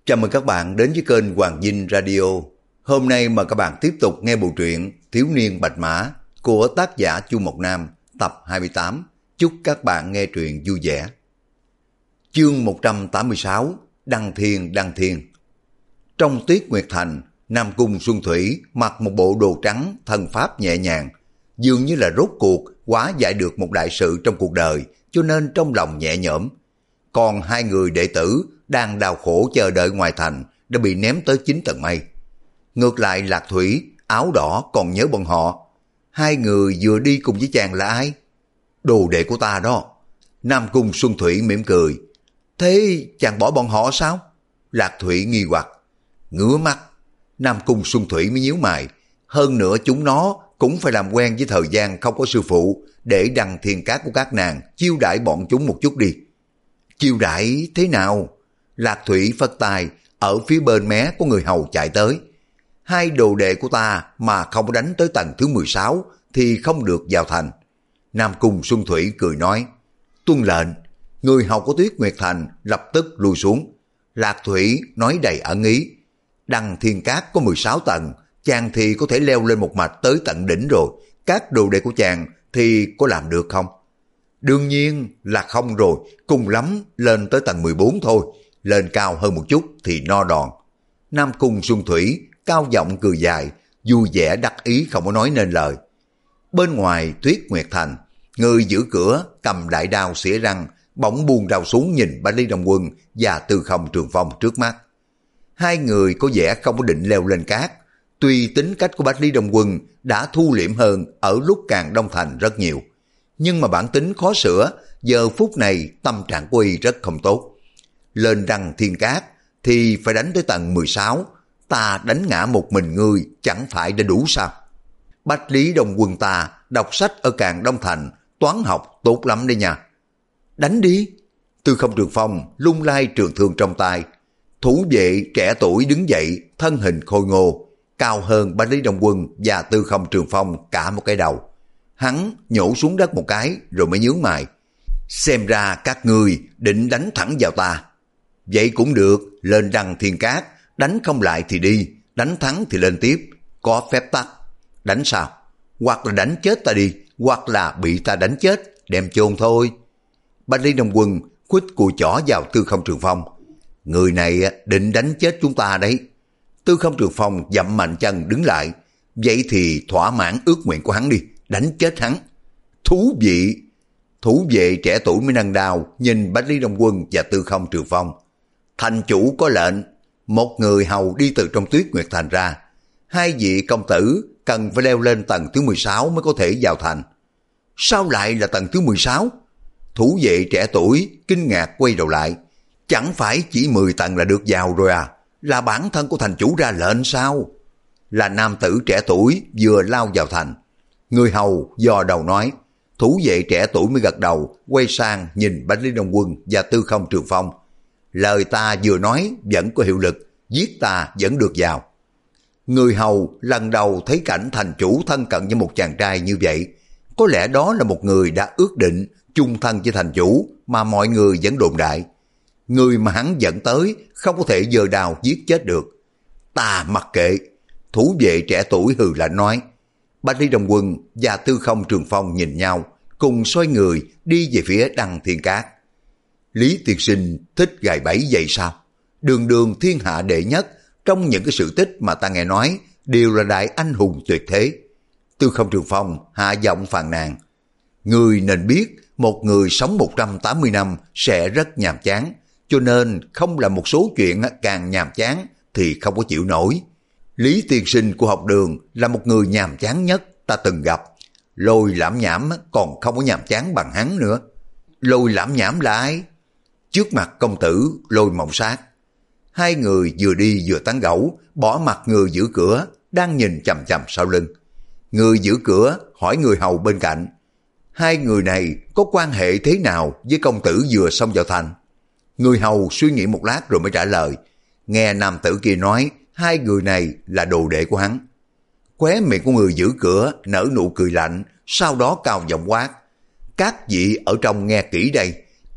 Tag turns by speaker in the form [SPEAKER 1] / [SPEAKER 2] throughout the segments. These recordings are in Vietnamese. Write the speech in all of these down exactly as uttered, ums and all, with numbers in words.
[SPEAKER 1] Chào mừng các bạn đến với kênh Hoàng Vinh Radio. Hôm nay mời các bạn tiếp tục nghe bộ truyện Thiếu niên Bạch Mã của tác giả Chu Mộc Nam tập hai mươi tám. Chúc các bạn nghe truyện vui vẻ. Chương một trăm tám mươi sáu, Đăng Thiên Đăng Thiên. Trong Tuyết Nguyệt Thành, Nam Cung Xuân Thủy mặc một bộ đồ trắng thân pháp nhẹ nhàng, dường như là rốt cuộc hóa giải được một đại sự trong cuộc đời, cho nên trong lòng nhẹ nhõm. Còn hai người đệ tử đang đau khổ chờ đợi ngoài thành đã bị ném tới chín tầng mây. Ngược lại Lạc Thủy, áo đỏ còn nhớ bọn họ. Hai người vừa đi cùng với chàng là ai? Đồ đệ của ta đó. Nam Cung Xuân Thủy mỉm cười. Thế chàng bỏ bọn họ sao? Lạc Thủy nghi hoặc. Ngứa mắt. Nam Cung Xuân Thủy mới nhíu mày. Hơn nữa chúng nó cũng phải làm quen với thời gian không có sư phụ, để Đăng Thiên Cát của các nàng chiêu đãi bọn chúng một chút đi. Chiêu đãi thế nào? Lạc Thủy phất tay, ở phía bên mé có người hầu chạy tới. Hai đồ đệ của ta mà không đánh tới tầng thứ mười sáu thì không được vào thành. Nam Cung Xuân Thủy cười nói, tuân lệnh. Người hầu của Tuyết Nguyệt Thành lập tức lùi xuống. Lạc Thủy nói đầy ẩn ý, Đăng Thiên Cát có mười sáu tầng, chàng thì có thể leo lên một mạch tới tận đỉnh rồi, các đồ đệ của chàng thì có làm được không? Đương nhiên là không rồi, cùng lắm lên tới tầng mười bốn thôi, lên cao hơn một chút thì no đòn. Nam Cung Xuân Thủy cao giọng cười dài, vui vẻ đắc ý không có nói nên lời. Bên ngoài Tuyết Nguyệt Thành, người giữ cửa cầm đại đao xỉa răng, bỗng buông đao xuống nhìn Bạch Lý Đông Quân và Tư Không Trường Phong trước mắt. Hai người có vẻ không có định leo lên cát, tuy tính cách của Bạch Lý Đông Quân đã thu liễm hơn ở lúc càng Đông Thành rất nhiều, nhưng mà bản tính khó sửa, giờ phút này tâm trạng của y rất không tốt. Lên Đăng Thiên Cát thì phải đánh tới tầng mười sáu, ta đánh ngã một mình ngươi chẳng phải đã đủ sao? Bạch Lý Đông Quân ta đọc sách ở càng Đông Thành, toán học tốt lắm đấy nha. Đánh đi. Tư Không Trường Phong lung lai trường thương trong tay. Thủ vệ trẻ tuổi đứng dậy, thân hình khôi ngô, cao hơn Bạch Lý Đông Quân và Tư Không Trường Phong cả một cái đầu. Hắn nhổ xuống đất một cái rồi mới nhướng mày. Xem ra các ngươi định đánh thẳng vào ta. Vậy cũng được, lên Đăng Thiên Cát, đánh không lại thì đi, đánh thắng thì lên tiếp, có phép tắc. Đánh sao? Hoặc là đánh chết ta đi, hoặc là bị ta đánh chết, đem chôn thôi. Bạch Lý Đông Quân khuỵch cùi chỏ vào Tư Không Trường Phong. Người này định đánh chết chúng ta đấy. Tư Không Trường Phong dậm mạnh chân đứng lại. Vậy thì thỏa mãn ước nguyện của hắn đi, đánh chết hắn. Thú vị. Thủ vệ trẻ tuổi mới nâng đao nhìn Bạch Lý Đông Quân và Tư Không Trường Phong. Thành chủ có lệnh, một người hầu đi từ trong Tuyết Nguyệt Thành ra. Hai vị công tử cần phải leo lên tầng thứ mười sáu mới có thể vào thành. Sao lại là tầng thứ mười sáu? Thủ vệ trẻ tuổi kinh ngạc quay đầu lại. Chẳng phải chỉ mười tầng là được vào rồi à? Là bản thân của thành chủ ra lệnh sao? Là nam tử trẻ tuổi vừa lao vào thành. Người hầu dò đầu nói. Thủ vệ trẻ tuổi mới gật đầu, quay sang nhìn Bạch Lý Đông Quân và Tư Không Trường Phong. Lời ta vừa nói vẫn có hiệu lực, giết ta vẫn được vào. Người hầu lần đầu thấy cảnh thành chủ thân cận với một chàng trai như vậy. Có lẽ đó là một người đã ước định chung thân với thành chủ mà mọi người vẫn đồn đại. Người mà hắn dẫn tới không có thể giơ đao giết chết được. Ta mặc kệ. Thủ vệ trẻ tuổi hừ lạnh nói. Bạch Lý Đông Quân và Tư Không Trường Phong nhìn nhau, cùng xoay người đi về phía Đăng Thiên Cát. Lý tiên sinh thích gài bẫy vậy sao? Đường đường thiên hạ đệ nhất, trong những cái sự tích mà ta nghe nói đều là đại anh hùng tuyệt thế. Tư Không Trường Phong hạ giọng phàn nàn. Người nên biết một người sống một trăm tám mươi năm sẽ rất nhàm chán, cho nên không làm một số chuyện càng nhàm chán thì không có chịu nổi. Lý tiên sinh của học đường là một người nhàm chán nhất ta từng gặp. Lôi Lãm Nhảm còn không có nhàm chán bằng hắn nữa. Lôi Lãm Nhảm là ai? Trước mặt công tử Lôi Mộng Sát. Hai người vừa đi vừa tán gẫu, bỏ mặt người giữ cửa đang nhìn chằm chằm sau lưng. Người giữ cửa hỏi người hầu bên cạnh. Hai người này có quan hệ thế nào với công tử vừa xông vào thành? Người hầu suy nghĩ một lát rồi mới trả lời. Nghe nam tử kia nói hai người này là đồ đệ của hắn. Khóe miệng của người giữ cửa nở nụ cười lạnh, sau đó cao giọng quát. Các vị ở trong nghe kỹ đây,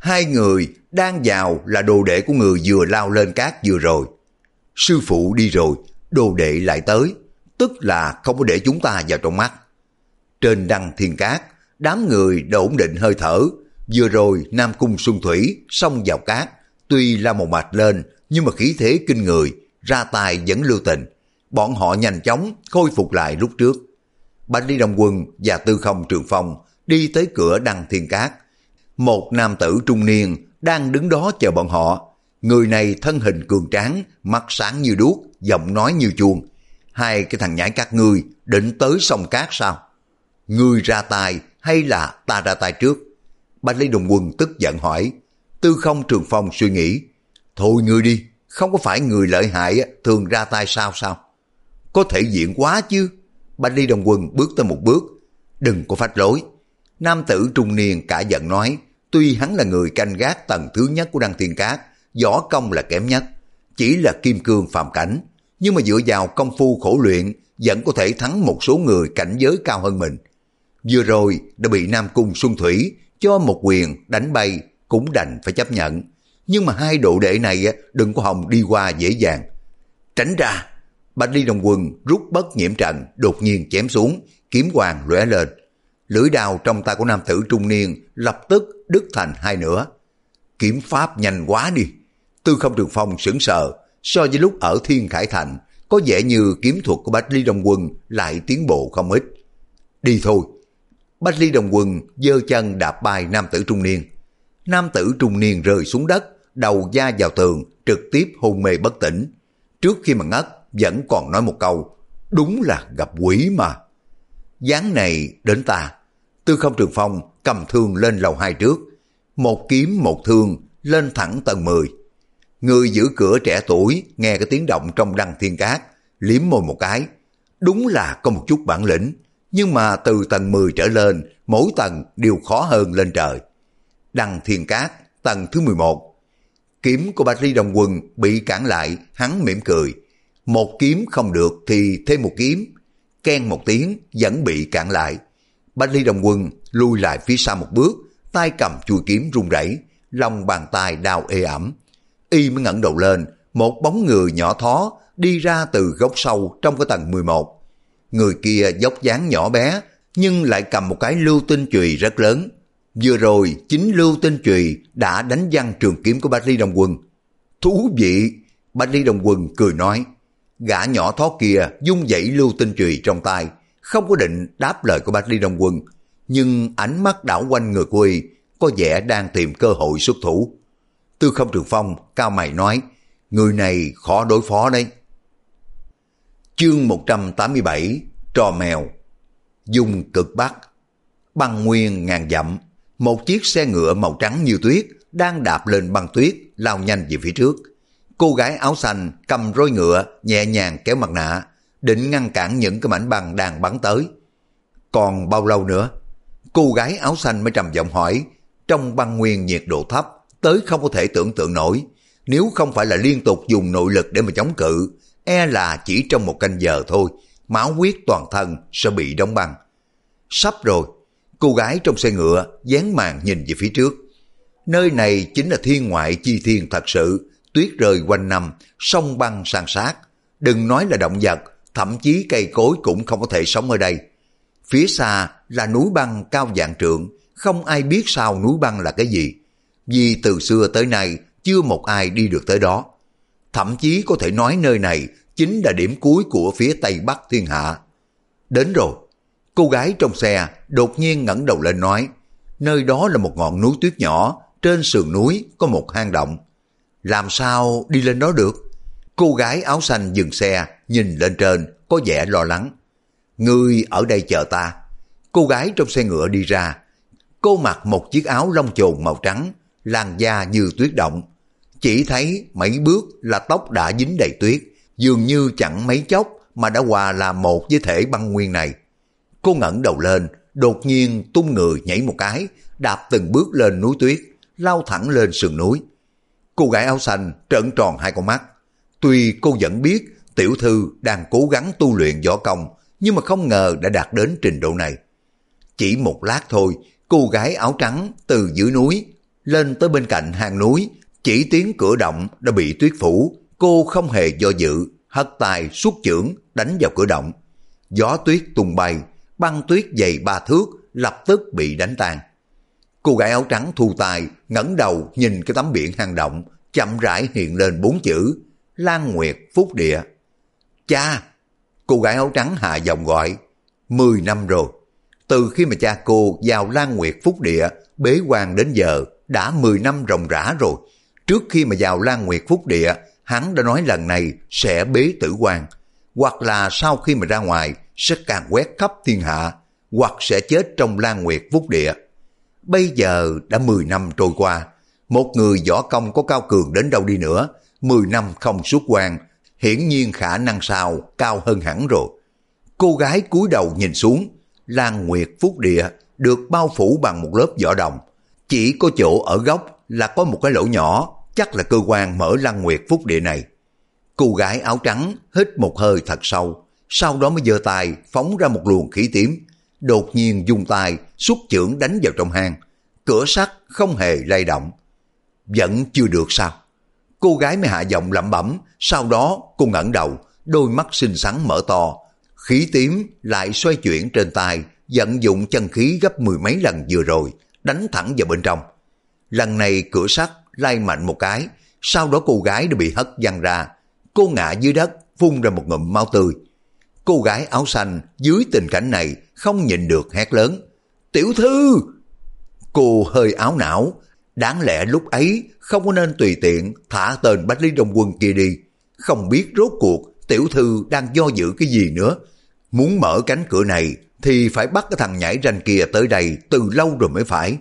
[SPEAKER 1] Hai người đang vào là đồ đệ của người vừa lao lên cát vừa rồi. Sư phụ đi rồi, đồ đệ lại tới, tức là không có để chúng ta vào trong mắt. Trên đăng thiên cát, đám người đã ổn định hơi thở. Vừa rồi Nam Cung Xuân Thủy xông vào cát, tuy la một mạch lên nhưng mà khí thế kinh người, ra tay vẫn lưu tình. Bọn họ nhanh chóng khôi phục lại lúc trước. Bạch Ly Đồng Quân và Tư Không Trường Phong đi tới cửa đăng thiên cát. Một nam tử trung niên đang đứng đó chờ bọn họ. Người này thân hình cường tráng, mắt sáng như đuốc, giọng nói như chuông. Hai cái thằng nhãi các ngươi định tới sông cát sao? Ngươi ra tay hay là ta ra tay trước? Bạch Ly Đồng Quân tức giận hỏi. Tư Không Trường Phong suy nghĩ. Thôi ngươi đi, không có phải người lợi hại thường ra tay sao sao? Có thể diện quá chứ. Bạch Ly Đồng Quân bước tới một bước. Đừng có phách lối. Nam tử trung niên cả giận nói. Tuy hắn là người canh gác tầng thứ nhất của đăng thiên cát, võ công là kém nhất, chỉ là kim cương phàm cảnh, nhưng mà dựa vào công phu khổ luyện vẫn có thể thắng một số người cảnh giới cao hơn mình. Vừa rồi đã bị Nam Cung Xuân Thủy cho một quyền đánh bay, cũng đành phải chấp nhận. Nhưng mà hai độ đệ này đừng có hòng đi qua dễ dàng. Tránh ra. Bạch Ly Đồng Quân rút bất nhiễm trận, đột nhiên chém xuống, kiếm quang lóe lên. Lưỡi đao trong tay của nam tử trung niên lập tức đứt thành hai nửa. Kiếm pháp nhanh quá đi. Tư Không Trường Phong sững sờ, so với lúc ở Thiên Khải Thành, có vẻ như kiếm thuật của Bạch Ly Đồng Quân lại tiến bộ không ít. Đi thôi. Bạch Ly Đồng Quân giơ chân đạp bay nam tử trung niên. Nam tử trung niên rơi xuống đất, đầu da vào tường, trực tiếp hôn mê bất tỉnh. Trước khi mà ngất, vẫn còn nói một câu, đúng là gặp quỷ mà. Dáng này đến ta. Tư Không Trường Phong cầm thương lên lầu hai trước, một kiếm một thương lên thẳng tầng mười. Người giữ cửa trẻ tuổi nghe cái tiếng động trong đăng thiên cát, liếm môi một cái. Đúng là có một chút bản lĩnh, nhưng mà từ tầng mười trở lên, mỗi tầng đều khó hơn lên trời. Đăng thiên cát, tầng thứ mười một. Kiếm của Bạch Ly Đồng Quân bị cản lại, hắn mỉm cười. Một kiếm không được thì thêm một kiếm. Ken một tiếng vẫn bị cản lại. Bạch Ly Đồng Quân lui lại phía sau một bước, tay cầm chuôi kiếm run rẩy, lòng bàn tay đau ê ẩm. Y mới ngẩng đầu lên, một bóng người nhỏ thó đi ra từ góc sâu trong cái tầng mười một. Người kia dốc dáng nhỏ bé, nhưng lại cầm một cái lưu tinh chùy rất lớn. Vừa rồi chính lưu tinh chùy đã đánh văng trường kiếm của Bạch Ly Đồng Quân. Thú vị. Bạch Ly Đồng Quân cười nói. Gã nhỏ thó kia dung dãy lưu tinh chùy trong tay, không có định đáp lời của Bạch Ly Đồng Quân, nhưng ánh mắt đảo quanh người của y có vẻ đang tìm cơ hội xuất thủ. Tư Không Trường Phong cao mày nói, người này khó đối phó đấy. Chương một trăm tám mươi bảy, trò mèo. Dung cực Bắc. Băng nguyên ngàn dặm, một chiếc xe ngựa màu trắng như tuyết đang đạp lên băng tuyết lao nhanh về phía trước. Cô gái áo xanh cầm roi ngựa nhẹ nhàng kéo mặt nạ, định ngăn cản những cái mảnh băng đang bắn tới. Còn bao lâu nữa? Cô gái áo xanh mới trầm giọng hỏi. Trong băng nguyên nhiệt độ thấp tới không có thể tưởng tượng nổi, nếu không phải là liên tục dùng nội lực để mà chống cự, e là chỉ trong một canh giờ thôi, máu huyết toàn thân sẽ bị đóng băng. Sắp rồi. Cô gái trong xe ngựa dán màn nhìn về phía trước. Nơi này chính là thiên ngoại chi thiên thật sự, tuyết rơi quanh năm, sông băng san sát. Đừng nói là động vật, thậm chí cây cối cũng không có thể sống ở đây. Phía xa là núi băng cao vạn trượng, không ai biết sao núi băng là cái gì, vì từ xưa tới nay chưa một ai đi được tới đó. Thậm chí có thể nói nơi này chính là điểm cuối của phía tây bắc thiên hạ. Đến rồi. Cô gái trong xe đột nhiên ngẩng đầu lên nói, nơi đó là một ngọn núi tuyết nhỏ, trên sườn núi có một hang động. Làm sao đi lên đó được? Cô gái áo xanh dừng xe, nhìn lên trên, có vẻ lo lắng. Ngươi ở đây chờ ta. Cô gái trong xe ngựa đi ra. Cô mặc một chiếc áo lông chồn màu trắng, làn da như tuyết động. Chỉ thấy mấy bước là tóc đã dính đầy tuyết, dường như chẳng mấy chốc mà đã hòa làm một với thể băng nguyên này. Cô ngẩng đầu lên, đột nhiên tung người nhảy một cái, đạp từng bước lên núi tuyết, lao thẳng lên sườn núi. Cô gái áo xanh trợn tròn hai con mắt. Tuy cô vẫn biết tiểu thư đang cố gắng tu luyện võ công, nhưng mà không ngờ đã đạt đến trình độ này. Chỉ một lát thôi, cô gái áo trắng từ dưới núi Lên tới bên cạnh hang núi, chỉ tiếng cửa động đã bị tuyết phủ, cô không hề do dự, hất tay xuất chưởng đánh vào cửa động. Gió tuyết tung bay, băng tuyết dày ba thước lập tức bị đánh tan. Cô gái áo trắng thu tay, ngẩng đầu nhìn cái tấm biển hang động, chậm rãi hiện lên bốn chữ Lan Nguyệt Phúc Địa. Cha! Cô gái áo trắng hạ giọng gọi. Mười năm rồi. Từ khi mà cha cô vào Lan Nguyệt Phúc Địa bế quan đến giờ đã mười năm ròng rã rồi. Trước khi mà vào Lan Nguyệt Phúc Địa, hắn đã nói lần này sẽ bế tử quan, hoặc là sau khi mà ra ngoài sẽ càn quét khắp thiên hạ, hoặc sẽ chết trong Lan Nguyệt Phúc Địa. Bây giờ đã mười năm trôi qua, một người võ công có cao cường đến đâu đi nữa, mười năm không xuất quan, hiển nhiên khả năng sao cao hơn hẳn rồi. Cô gái cúi đầu nhìn xuống, Lan Nguyệt Phúc Địa được bao phủ bằng một lớp vỏ đồng. Chỉ có chỗ ở góc là có một cái lỗ nhỏ, chắc là cơ quan mở Lan Nguyệt Phúc Địa này. Cô gái áo trắng hít một hơi thật sâu, sau đó mới giơ tay phóng ra một luồng khí tím, đột nhiên dùng tay xuất chưởng đánh vào trong hang. Cửa sắt không hề lay động. Vẫn chưa được sao? Cô gái mới hạ giọng lẩm bẩm, sau đó cô ngẩng đầu, đôi mắt xinh xắn mở to, khí tím lại xoay chuyển trên tay, vận dụng chân khí gấp mười mấy lần vừa rồi, đánh thẳng vào bên trong. Lần này cửa sắt lay mạnh một cái, sau đó cô gái đã bị hất văng ra, cô ngã dưới đất, phun ra một ngụm máu tươi. Cô gái áo xanh dưới tình cảnh này không nhịn được hét lớn, tiểu thư! Cô hơi áo não, đáng lẽ lúc ấy không có nên tùy tiện thả tên Bách Lý Đông Quân kia đi. Không biết rốt cuộc tiểu thư đang do dự cái gì nữa. Muốn mở cánh cửa này thì phải bắt cái thằng nhảy ranh kia tới đây từ lâu rồi mới phải.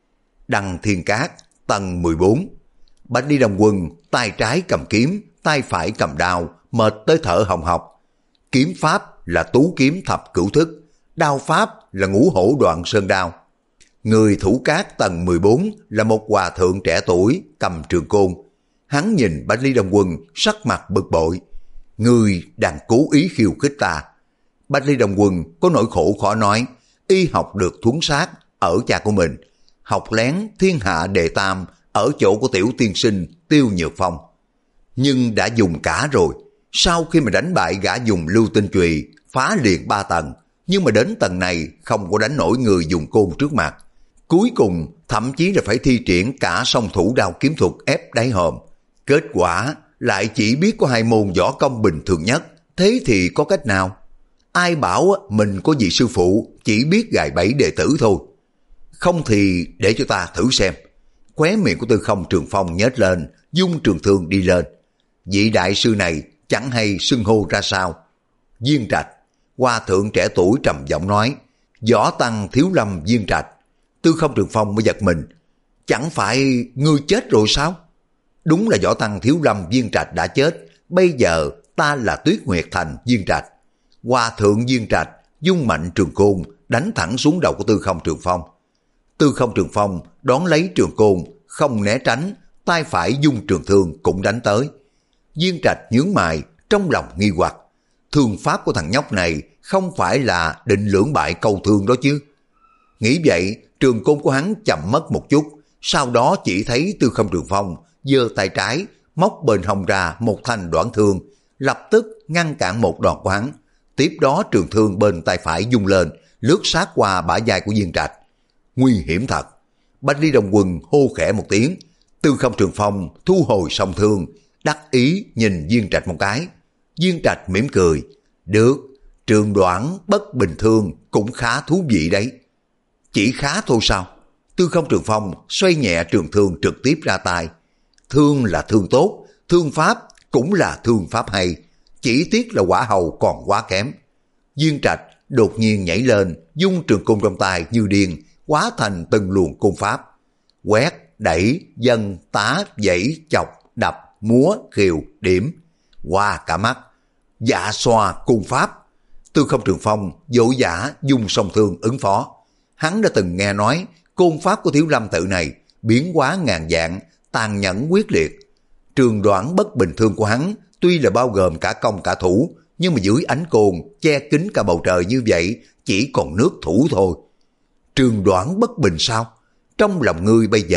[SPEAKER 1] Đăng Thiên Cát, tầng mười bốn. Bách Lý Đông Quân tay trái cầm kiếm, tay phải cầm đao, mệt tới thở hồng hộc. Kiếm pháp là tú kiếm thập cửu thức, đao pháp là ngũ hổ đoạn sơn đao. Người thủ cát tầng mười bốn là một hòa thượng trẻ tuổi cầm trường côn. Hắn nhìn Bách Lý Đông Quân sắc mặt bực bội. Người đang cố ý khiêu khích ta. Bách Lý Đông Quân có nỗi khổ khó nói, y học được thuấn sát ở cha của mình, học lén thiên hạ đệ tam ở chỗ của tiểu tiên sinh Tiêu Nhược Phong. Nhưng đã dùng cả rồi. Sau khi mà đánh bại gã dùng lưu tinh chùy phá liền ba tầng, nhưng mà đến tầng này không có đánh nổi người dùng côn trước mặt. Cuối cùng thậm chí là phải thi triển cả song thủ đao kiếm thuật ép đáy hòm. Kết quả lại chỉ biết có hai môn võ công bình thường nhất, thế thì có cách nào? Ai bảo mình có vị sư phụ chỉ biết gài bẫy đệ tử thôi. Không thì để cho ta thử xem. Khóe miệng của Tư Không Trường Phong nhếch lên, dung trường thương đi lên. Vị đại sư này chẳng hay xưng hô ra sao. Viên Trạch, hòa thượng trẻ tuổi trầm giọng nói, võ tăng Thiếu Lâm Viên Trạch. Tư Không Trường Phong mới giật mình, chẳng phải ngươi chết rồi sao? Đúng là võ tăng Thiếu Lâm Viên Trạch đã chết, bây giờ ta là Tuyết Nguyệt Thành Viên Trạch. Hòa thượng Viên Trạch dung mạnh trường côn đánh thẳng xuống đầu của Tư Không Trường Phong. Tư Không Trường Phong đón lấy trường côn, không né tránh, tay phải dung trường thương cũng đánh tới. Viên Trạch nhướng mày, trong lòng nghi hoặc, thương pháp của thằng nhóc này không phải là định lưỡng bại câu thương đó chứ. Nghĩ vậy, trường côn của hắn chậm mất một chút, sau đó chỉ thấy Tư Không Trường Phong giơ tay trái, móc bên hông ra một thanh đoạn thương, lập tức ngăn cản một đòn của hắn. Tiếp đó trường thương bên tay phải dung lên, lướt sát qua bả vai của Viên Trạch. Nguy hiểm thật. Bách Lý Đông Quân hô khẽ một tiếng, Tư Không Trường Phong thu hồi song thương, đắc ý nhìn Viên Trạch một cái. Viên Trạch mỉm cười, được, trường đoạn bất bình thường cũng khá thú vị đấy. Chỉ khá thôi sao? Tư Không Trường Phong xoay nhẹ trường thương trực tiếp ra tay. Thương là thương tốt, thương pháp cũng là thương pháp hay, chỉ tiếc là quả hầu còn quá kém. Viên Trạch đột nhiên nhảy lên, dung trường côn trong tay như điên, hóa thành từng luồng côn pháp. Quét, đẩy, dâng, tá, dãy, chọc, đập, múa, khiều, điểm. Qua cả mắt. Dạ xoa côn pháp. Tư Không Trường Phong vội vã dung song thương ứng phó. Hắn đã từng nghe nói côn pháp của Thiếu Lâm tự này biến hóa ngàn dạng, tàn nhẫn quyết liệt. Trường đoạn bất bình thường của hắn tuy là bao gồm cả công cả thủ, nhưng mà dưới ánh côn che kín cả bầu trời như vậy chỉ còn nước thủ thôi. Trường đoạn bất bình sao? Trong lòng ngươi bây giờ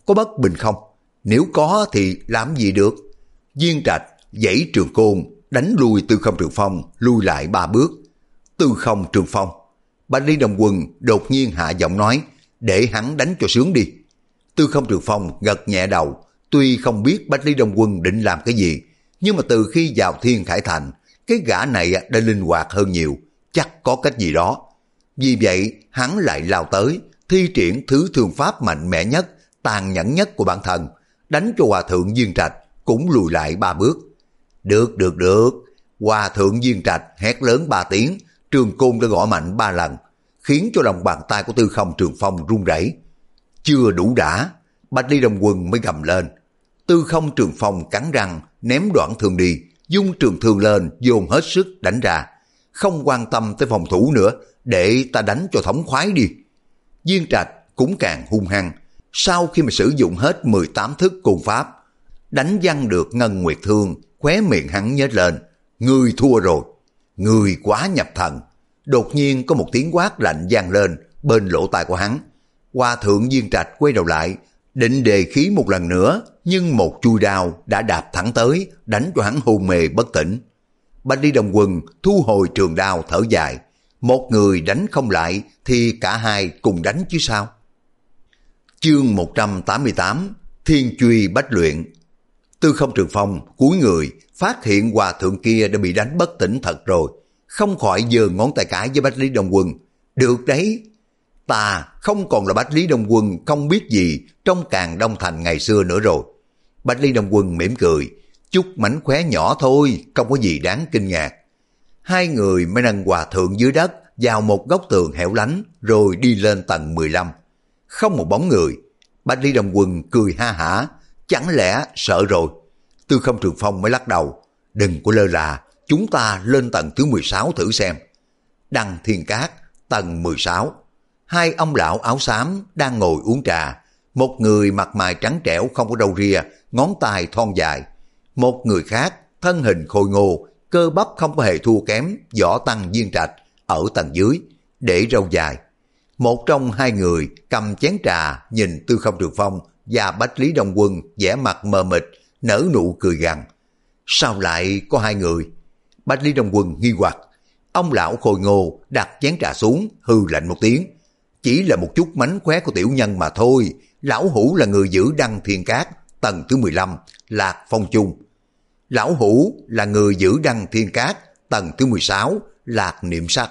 [SPEAKER 1] có bất bình không? Nếu có thì làm gì được? Viên Trạch giãy trường côn, đánh lui Tư Không Trường Phong, lui lại ba bước. Tư Không Trường Phong. Bạch Lý Đồng Quân đột nhiên hạ giọng nói, để hắn đánh cho sướng đi. Tư Không Trường Phong gật nhẹ đầu, tuy không biết Bạch Lý Đồng Quân định làm cái gì, nhưng mà từ khi vào Thiên Khải Thành, cái gã này đã linh hoạt hơn nhiều, chắc có cách gì đó. Vì vậy, hắn lại lao tới, thi triển thứ thương pháp mạnh mẽ nhất, tàn nhẫn nhất của bản thân, đánh cho Hòa Thượng Viên Trạch cũng lùi lại ba bước. Được, được, được. Hòa Thượng Viên Trạch hét lớn ba tiếng, trường côn đã gõ mạnh ba lần, khiến cho lòng bàn tay của Tư Không Trường Phong run rẩy. Chưa đủ đã, Bạch Lý Đồng Quân mới gầm lên. Tư Không Trường Phong cắn răng, ném đoạn thương đi, dung trường thương lên, dồn hết sức đánh ra. Không quan tâm tới phòng thủ nữa, để ta đánh cho thống khoái đi. Viên Trạch cũng càng hung hăng. Sau khi mà sử dụng hết mười tám thức côn pháp, đánh văng được Ngân Nguyệt Thương, khóe miệng hắn nhếch lên. Ngươi thua rồi. Ngươi quá nhập thần. Đột nhiên có một tiếng quát lạnh vang lên bên lỗ tai của hắn. Hòa Thượng Viên Trạch quay đầu lại, định đề khí một lần nữa, nhưng một chui đao đã đạp thẳng tới, đánh cho hắn hôn mê bất tỉnh. Bạch Lý Đồng Quân thu hồi trường đao thở dài. Một người đánh không lại thì cả hai cùng đánh chứ sao? Chương một trăm tám mươi tám, Thiên Truy Bách Luyện. Tư Không Trường Phong cúi người, phát hiện Hòa Thượng kia đã bị đánh bất tỉnh thật rồi, không khỏi giơ ngón tay cái với Bạch Lý Đồng Quân. Được đấy, ta không còn là Bạch Lý Đồng Quân không biết gì trong Càn Đông Thành ngày xưa nữa rồi. Bạch Lý Đồng Quân mỉm cười, chút mánh khóe nhỏ thôi, không có gì đáng kinh ngạc. Hai người mới nâng Hòa Thượng dưới đất vào một góc tường hẻo lánh, rồi đi lên tầng mười lăm. Không một bóng người. Bạch Lý Đồng Quân cười ha hả, chẳng lẽ sợ rồi? Tư Không Trường Phong mới lắc đầu, đừng có lơ là, chúng ta lên tầng thứ mười sáu thử xem. Đăng Thiên Cát, tầng mười sáu. Hai ông lão áo xám đang ngồi uống trà. Một người mặt mày trắng trẻo không có râu ria, ngón tay thon dài. Một người khác, thân hình khôi ngô, cơ bắp không có hề thua kém Võ Tăng Viên Trạch ở tầng dưới, để râu dài. Một trong hai người cầm chén trà nhìn Tư Không Trường Phong và Bạch Lý Đồng Quân vẻ mặt mờ mịt, nở nụ cười gằn. Sao lại có hai người? Bạch Lý Đồng Quân nghi hoặc. Ông lão khôi ngô đặt chén trà xuống, hư lạnh một tiếng. Chỉ là một chút mánh khóe của tiểu nhân mà thôi. Lão hủ là người giữ Đăng Thiên Cát, tầng thứ mười lăm, Lạc Phong Chung. Lão hủ là người giữ Đăng Thiên Cát, tầng thứ mười sáu, Lạc Niệm Sắc.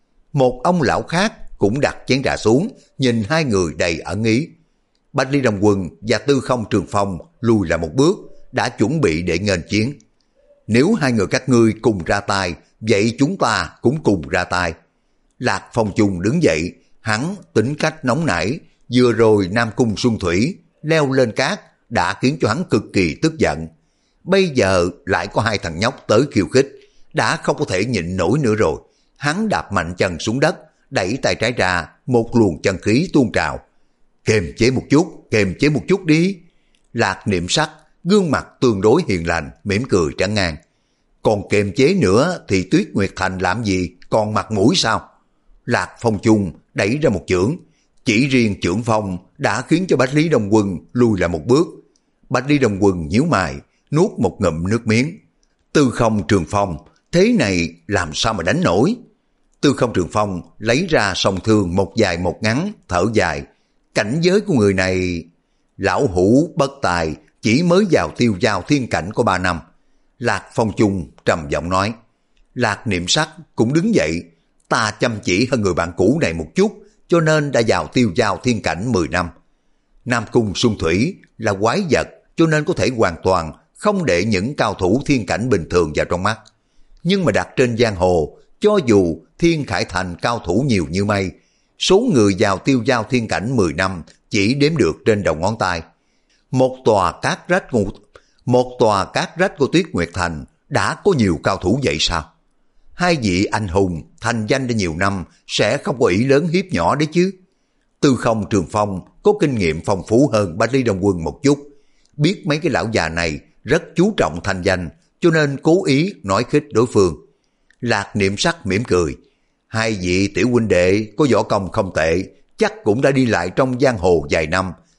[SPEAKER 1] Một ông lão khác cũng đặt chén trà xuống, nhìn hai người đầy ẩn ý. Bạch Lý Đồng Quân và Tư Không Trường Phong lùi lại một bước, đã chuẩn bị để nghênh chiến. Nếu hai người các ngươi cùng ra tay, vậy chúng ta cũng cùng ra tay. Lạc Phong Chung đứng dậy, hắn tính cách nóng nảy, vừa rồi Nam Cung Xuân Thủy leo lên cát đã khiến cho hắn cực kỳ tức giận. Bây giờ lại có hai thằng nhóc tới khiêu khích, đã không có thể nhịn nổi nữa rồi. Hắn đạp mạnh chân xuống đất, đẩy tay trái ra, một luồng chân khí tuôn trào. Kiềm chế một chút, kiềm chế một chút đi. Lạc Niệm Sắc, gương mặt tương đối hiền lành, mỉm cười trấn ngang. Còn kiềm chế nữa thì Tuyết Nguyệt Thành làm gì, còn mặt mũi sao? Lạc Phong Chung đẩy ra một chưởng, chỉ riêng chưởng phong đã khiến cho Bạch Lý Đồng Quân lùi lại một bước. Bạch Lý Đồng Quân nhíu mày, nuốt một ngụm nước miếng. Tư Không Trường Phong, thế này làm sao mà đánh nổi? Tư Không Trường Phong lấy ra song thương một dài một ngắn, thở dài. Cảnh giới của người này, lão hủ bất tài, chỉ mới vào tiêu giao thiên cảnh có ba năm. Lạc Phong Chung trầm giọng nói. Lạc Niệm Sắc cũng đứng dậy. Ta chăm chỉ hơn người bạn cũ này một chút, cho nên đã vào tiêu giao thiên cảnh mười năm. Nam Cung Xuân Thủy là quái vật, cho nên có thể hoàn toàn không để những cao thủ thiên cảnh bình thường vào trong mắt. Nhưng mà đặt trên giang hồ, cho dù Thiên Khải Thành cao thủ nhiều như mây, số người vào tiêu giao thiên cảnh mười năm chỉ đếm được trên đầu ngón tay. Một tòa cát rách ngục, một tòa cát rách của Tuyết Nguyệt Thành đã có nhiều cao thủ vậy sao? Hai vị anh hùng thành danh đã nhiều năm sẽ không có ý lớn hiếp nhỏ đấy chứ. Tư Không Trường Phong có kinh nghiệm phong phú hơn Bạch Lý Đồng Quân một chút, biết mấy cái lão già này rất chú trọng thành danh, cho nên cố ý nói khích đối phương. Lạc Niệm Sắc mỉm cười. Hai vị tiểu huynh đệ có võ công không tệ, chắc cũng đã đi lại trong giang hồ vài năm,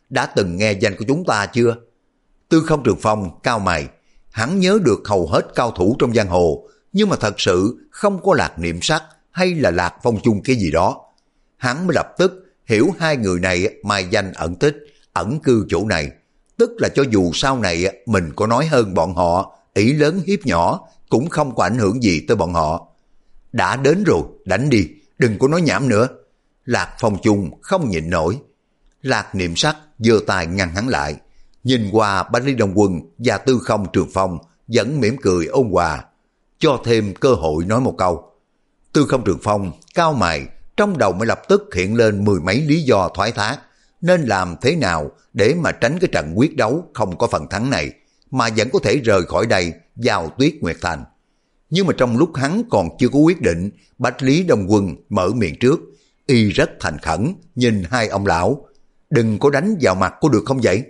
[SPEAKER 1] đã từng nghe danh của chúng ta chưa? Tư Không Trường Phong cao mày, hắn nhớ được hầu hết cao thủ trong giang hồ, nhưng mà thật sự không có Lạc Niệm Sắc hay là Lạc Phong Chung cái gì đó. Hắn mới lập tức hiểu hai người này mai danh ẩn tích, ẩn cư chỗ này, tức là cho dù sau này mình có nói hơn bọn họ, ỷ lớn hiếp nhỏ, cũng không có ảnh hưởng gì tới bọn họ. Đã đến rồi, đánh đi, đừng có nói nhảm nữa. Lạc Phong Chung không nhịn nổi. Lạc Niệm Sắc giơ tay ngăn hắn lại, nhìn qua Bách Lý Đông Quân và Tư Không Trường Phong, vẫn mỉm cười ôn hòa, cho thêm cơ hội nói một câu. Tư Không Trường Phong cao mày, trong đầu mới lập tức hiện lên mười mấy lý do thoái thác, nên làm thế nào để mà tránh cái trận quyết đấu không có phần thắng này, mà vẫn có thể rời khỏi đây vào Tuyết Nguyệt Thành. Nhưng mà trong lúc hắn còn chưa có quyết định, Bách Lý Đông Quân mở miệng trước, y rất thành khẩn nhìn hai ông lão. Đừng có đánh vào mặt có được không vậy?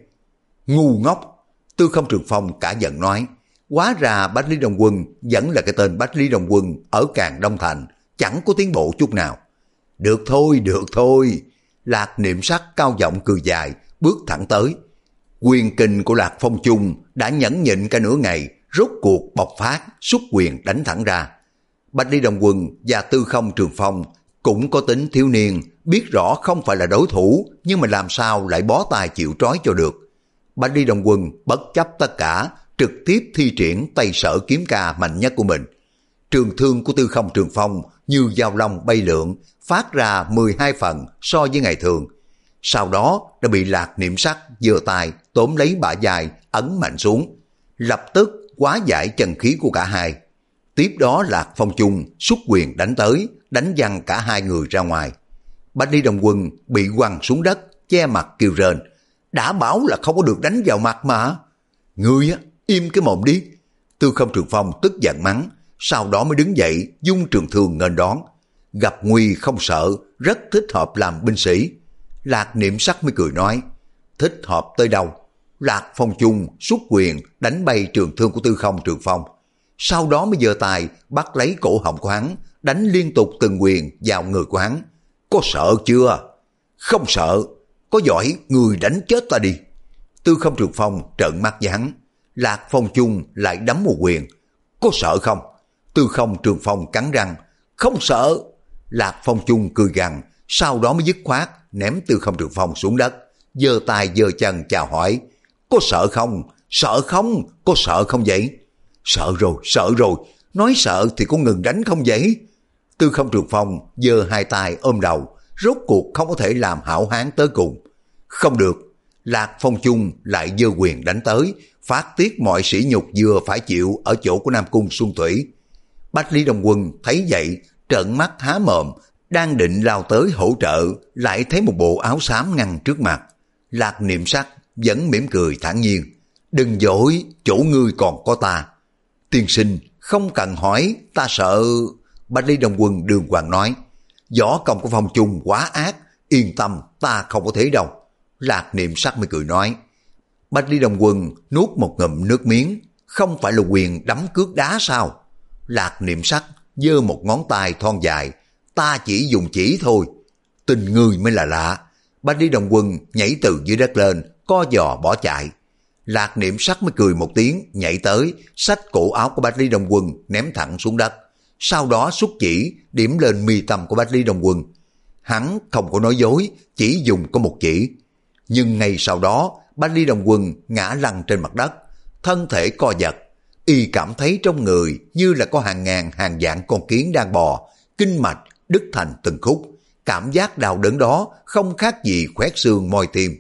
[SPEAKER 1] Ngu ngốc! Tư Không Trường Phong cả giận nói. Hóa ra Bách Lý Đông Quân vẫn là cái tên Bách Lý Đông Quân ở Càn Đông Thành, chẳng có tiến bộ chút nào. Được thôi, được thôi. Lạc Niệm Sắc cao giọng cười dài, bước thẳng tới. Quyền kình của Lạc Phong Chung đã nhẫn nhịn cả nửa ngày, rốt cuộc bộc phát, xuất quyền đánh thẳng ra. Bách Lý Đông Quân và Tư Không Trường Phong cũng có tính thiếu niên, biết rõ không phải là đối thủ, nhưng mà làm sao lại bó tay chịu trói cho được. Bách Lý Đông Quân bất chấp tất cả, trực tiếp thi triển tay sở kiếm ca mạnh nhất của mình. Trường thương của Tư Không Trường Phong như dao long bay lượn, phát ra mười hai phần so với ngày thường. Sau đó đã bị Lạc Niệm Sắc giơ tay tóm lấy bả vai ấn mạnh xuống, lập tức hóa giải chân khí của cả hai. Tiếp đó Lạc Phong Chung xuất quyền đánh tới, đánh văng cả hai người ra ngoài. Bách Lý Đông Quân bị quăng xuống đất, che mặt kêu rên. Đã bảo là không có được đánh vào mặt mà. Ngươi á, im cái mồm đi. Tư Không Trường Phong tức giận mắng, sau đó mới đứng dậy dung trường thương nghênh đón. Gặp nguy không sợ, rất thích hợp làm binh sĩ. Lạc Niệm Sắc mới cười nói, thích hợp tới đâu? Lạc Phong Chung xuất quyền đánh bay trường thương của Tư Không Trường Phong, sau đó mới giơ tay bắt lấy cổ họng của hắn, đánh liên tục từng quyền vào người của hắn. Có sợ chưa? Không sợ. Có giỏi người đánh chết ta đi. Tư Không Trường Phong trợn mắt với hắn. Lạc Phong Chung lại đấm một quyền. Có sợ không? Tư Không Trường Phong cắn răng. Không sợ. Lạc Phong Chung cười gằn, sau đó mới dứt khoát ném Tư Không Trường Phong xuống đất, giơ tay giơ chân chào hỏi. Có sợ không? Sợ không? Có sợ không vậy? Sợ rồi, sợ rồi. Nói sợ thì có ngừng đánh không vậy? Tư Không Trường Phong giơ hai tay ôm đầu, rốt cuộc không có thể làm hảo hán tới cùng. Không được. Lạc Phong Chung lại giơ quyền đánh tới, phát tiết mọi sỉ nhục vừa phải chịu ở chỗ của Nam Cung Xuân Thủy. Bách Lý Đông Quân thấy vậy, trợn mắt há mồm, đang định lao tới hỗ trợ, lại thấy một bộ áo xám ngăn trước mặt. Lạc Niệm Sắc vẫn mỉm cười thản nhiên. Đừng dối, chỗ ngươi còn có ta. Tiên sinh, không cần hỏi, ta sợ... Bách Lý Đông Quân đường hoàng nói, võ công của Phong Chung quá ác, yên tâm, ta không có thế đâu. Lạc Niệm Sắc mới cười nói. Bách Lý Đông Quân nuốt một ngụm nước miếng, không phải là quyền đấm cước đá sao? Lạc Niệm Sắc giơ một ngón tay thon dài, ta chỉ dùng chỉ thôi. Tình người mới là lạ. Bách Lý Đông Quân nhảy từ dưới đất lên, co giò bỏ chạy. Lạc Niệm Sắc mới cười một tiếng, nhảy tới, xách cổ áo của Bách Lý Đông Quân ném thẳng xuống đất. Sau đó xuất chỉ điểm lên mi tâm của Bách Lý Đông Quân. Hắn không có nói dối, chỉ dùng có một chỉ. Nhưng ngay sau đó, Bách Lý Đông Quân ngã lăn trên mặt đất, thân thể co giật. Y cảm thấy trong người như là có hàng ngàn hàng vạn con kiến đang bò, kinh mạch đứt thành từng khúc. Cảm giác đau đớn đó không khác gì khoét xương moi tim.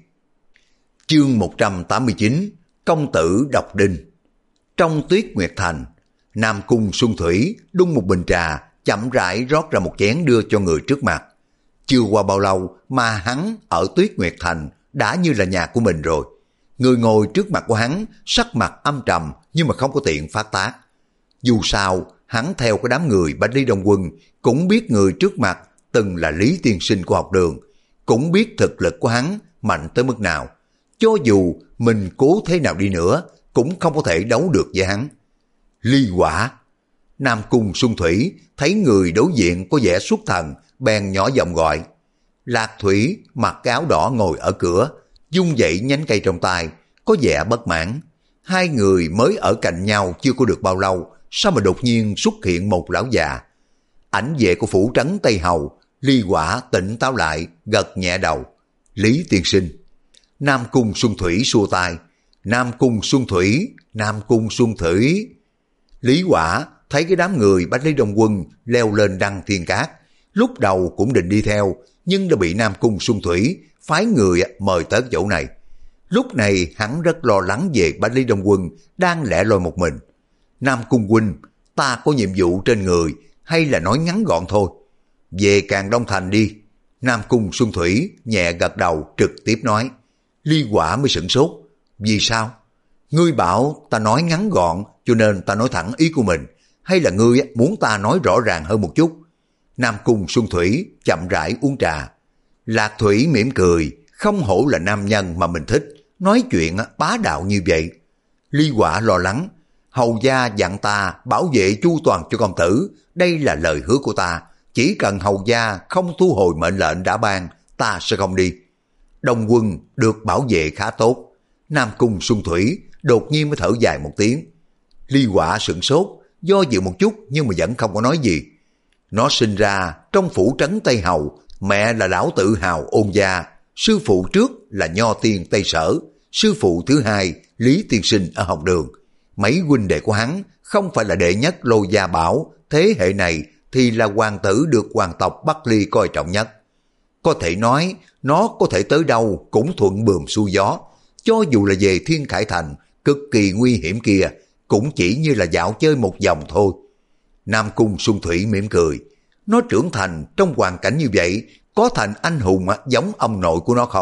[SPEAKER 1] Chương một trăm tám mươi chín, Công tử độc đinh. Trong Tuyết Nguyệt Thành, Nam Cung Xuân Thủy đun một bình trà, chậm rãi rót ra một chén đưa cho người trước mặt. Chưa qua bao lâu mà hắn ở Tuyết Nguyệt Thành đã như là nhà của mình rồi. Người ngồi trước mặt của hắn sắc mặt âm trầm nhưng mà không có tiện phát tác. Dù sao, hắn theo cái đám người Bách Lý Đông Quân cũng biết người trước mặt từng là Lý tiên sinh của học đường, cũng biết thực lực của hắn mạnh tới mức nào. Cho dù mình cố thế nào đi nữa cũng không có thể đấu được với hắn. Ly Quả. Nam Cung Xuân Thủy thấy người đối diện có vẻ xuất thần, bèn nhỏ giọng gọi. Lạc Thủy mặc áo đỏ ngồi ở cửa, dung dậy nhánh cây trong tay, có vẻ bất mãn. Hai người mới ở cạnh nhau chưa có được bao lâu, sao mà đột nhiên xuất hiện một lão già. Ảnh vệ của phủ trấn Tây Hầu. Ly Quả tỉnh táo lại, gật nhẹ đầu. Lý tiên sinh. Nam Cung Xuân Thủy xua tay. Nam Cung Xuân Thủy, Nam Cung Xuân Thủy. Lý Quả thấy cái đám người Bách Lý Đông Quân leo lên Đăng Thiên Cát, lúc đầu cũng định đi theo, nhưng đã bị Nam Cung Xuân Thủy phái người mời tới chỗ này. Lúc này hắn rất lo lắng về Bách Lý Đông Quân đang lẻ loi một mình. Nam Cung huynh, ta có nhiệm vụ trên người, hay là nói ngắn gọn thôi? Về Càn Đông Thành đi. Nam Cung Xuân Thủy nhẹ gật đầu trực tiếp nói. Ly Quả mới sửng sốt. Vì sao? Ngươi bảo ta nói ngắn gọn cho nên ta nói thẳng ý của mình, hay là ngươi muốn ta nói rõ ràng hơn một chút? Nam Cung Xuân Thủy chậm rãi uống trà. Lạc Thủy mỉm cười, không hổ là nam nhân mà mình thích, nói chuyện bá đạo như vậy. Ly Quả lo lắng. Hầu gia dặn ta bảo vệ chu toàn cho công tử, đây là lời hứa của ta. Chỉ cần hầu gia không thu hồi mệnh lệnh đã ban, ta sẽ không đi. Đông Quân được bảo vệ khá tốt. Nam Cung Xuân Thủy đột nhiên mới thở dài một tiếng. Ly Quả sửng sốt, do dự một chút nhưng mà vẫn không có nói gì. Nó sinh ra trong phủ trấn Tây Hầu, mẹ là lão tự hào Ôn gia, sư phụ trước là Nho Tiên Tây Sở, sư phụ thứ hai Lý Tiên Sinh ở học đường. Mấy huynh đệ của hắn không phải là đệ nhất Lô Gia Bảo, thế hệ này thì là hoàng tử được hoàng tộc Bắc Ly coi trọng nhất. Có thể nói, nó có thể tới đâu cũng thuận buồm xuôi gió. Cho dù là về Thiên Khải Thành, cực kỳ nguy hiểm kia, cũng chỉ như là dạo chơi một vòng thôi. Nam Cung Xuân Thủy mỉm cười. Nó trưởng thành trong hoàn cảnh như vậy, có thành anh hùng giống ông nội của nó không?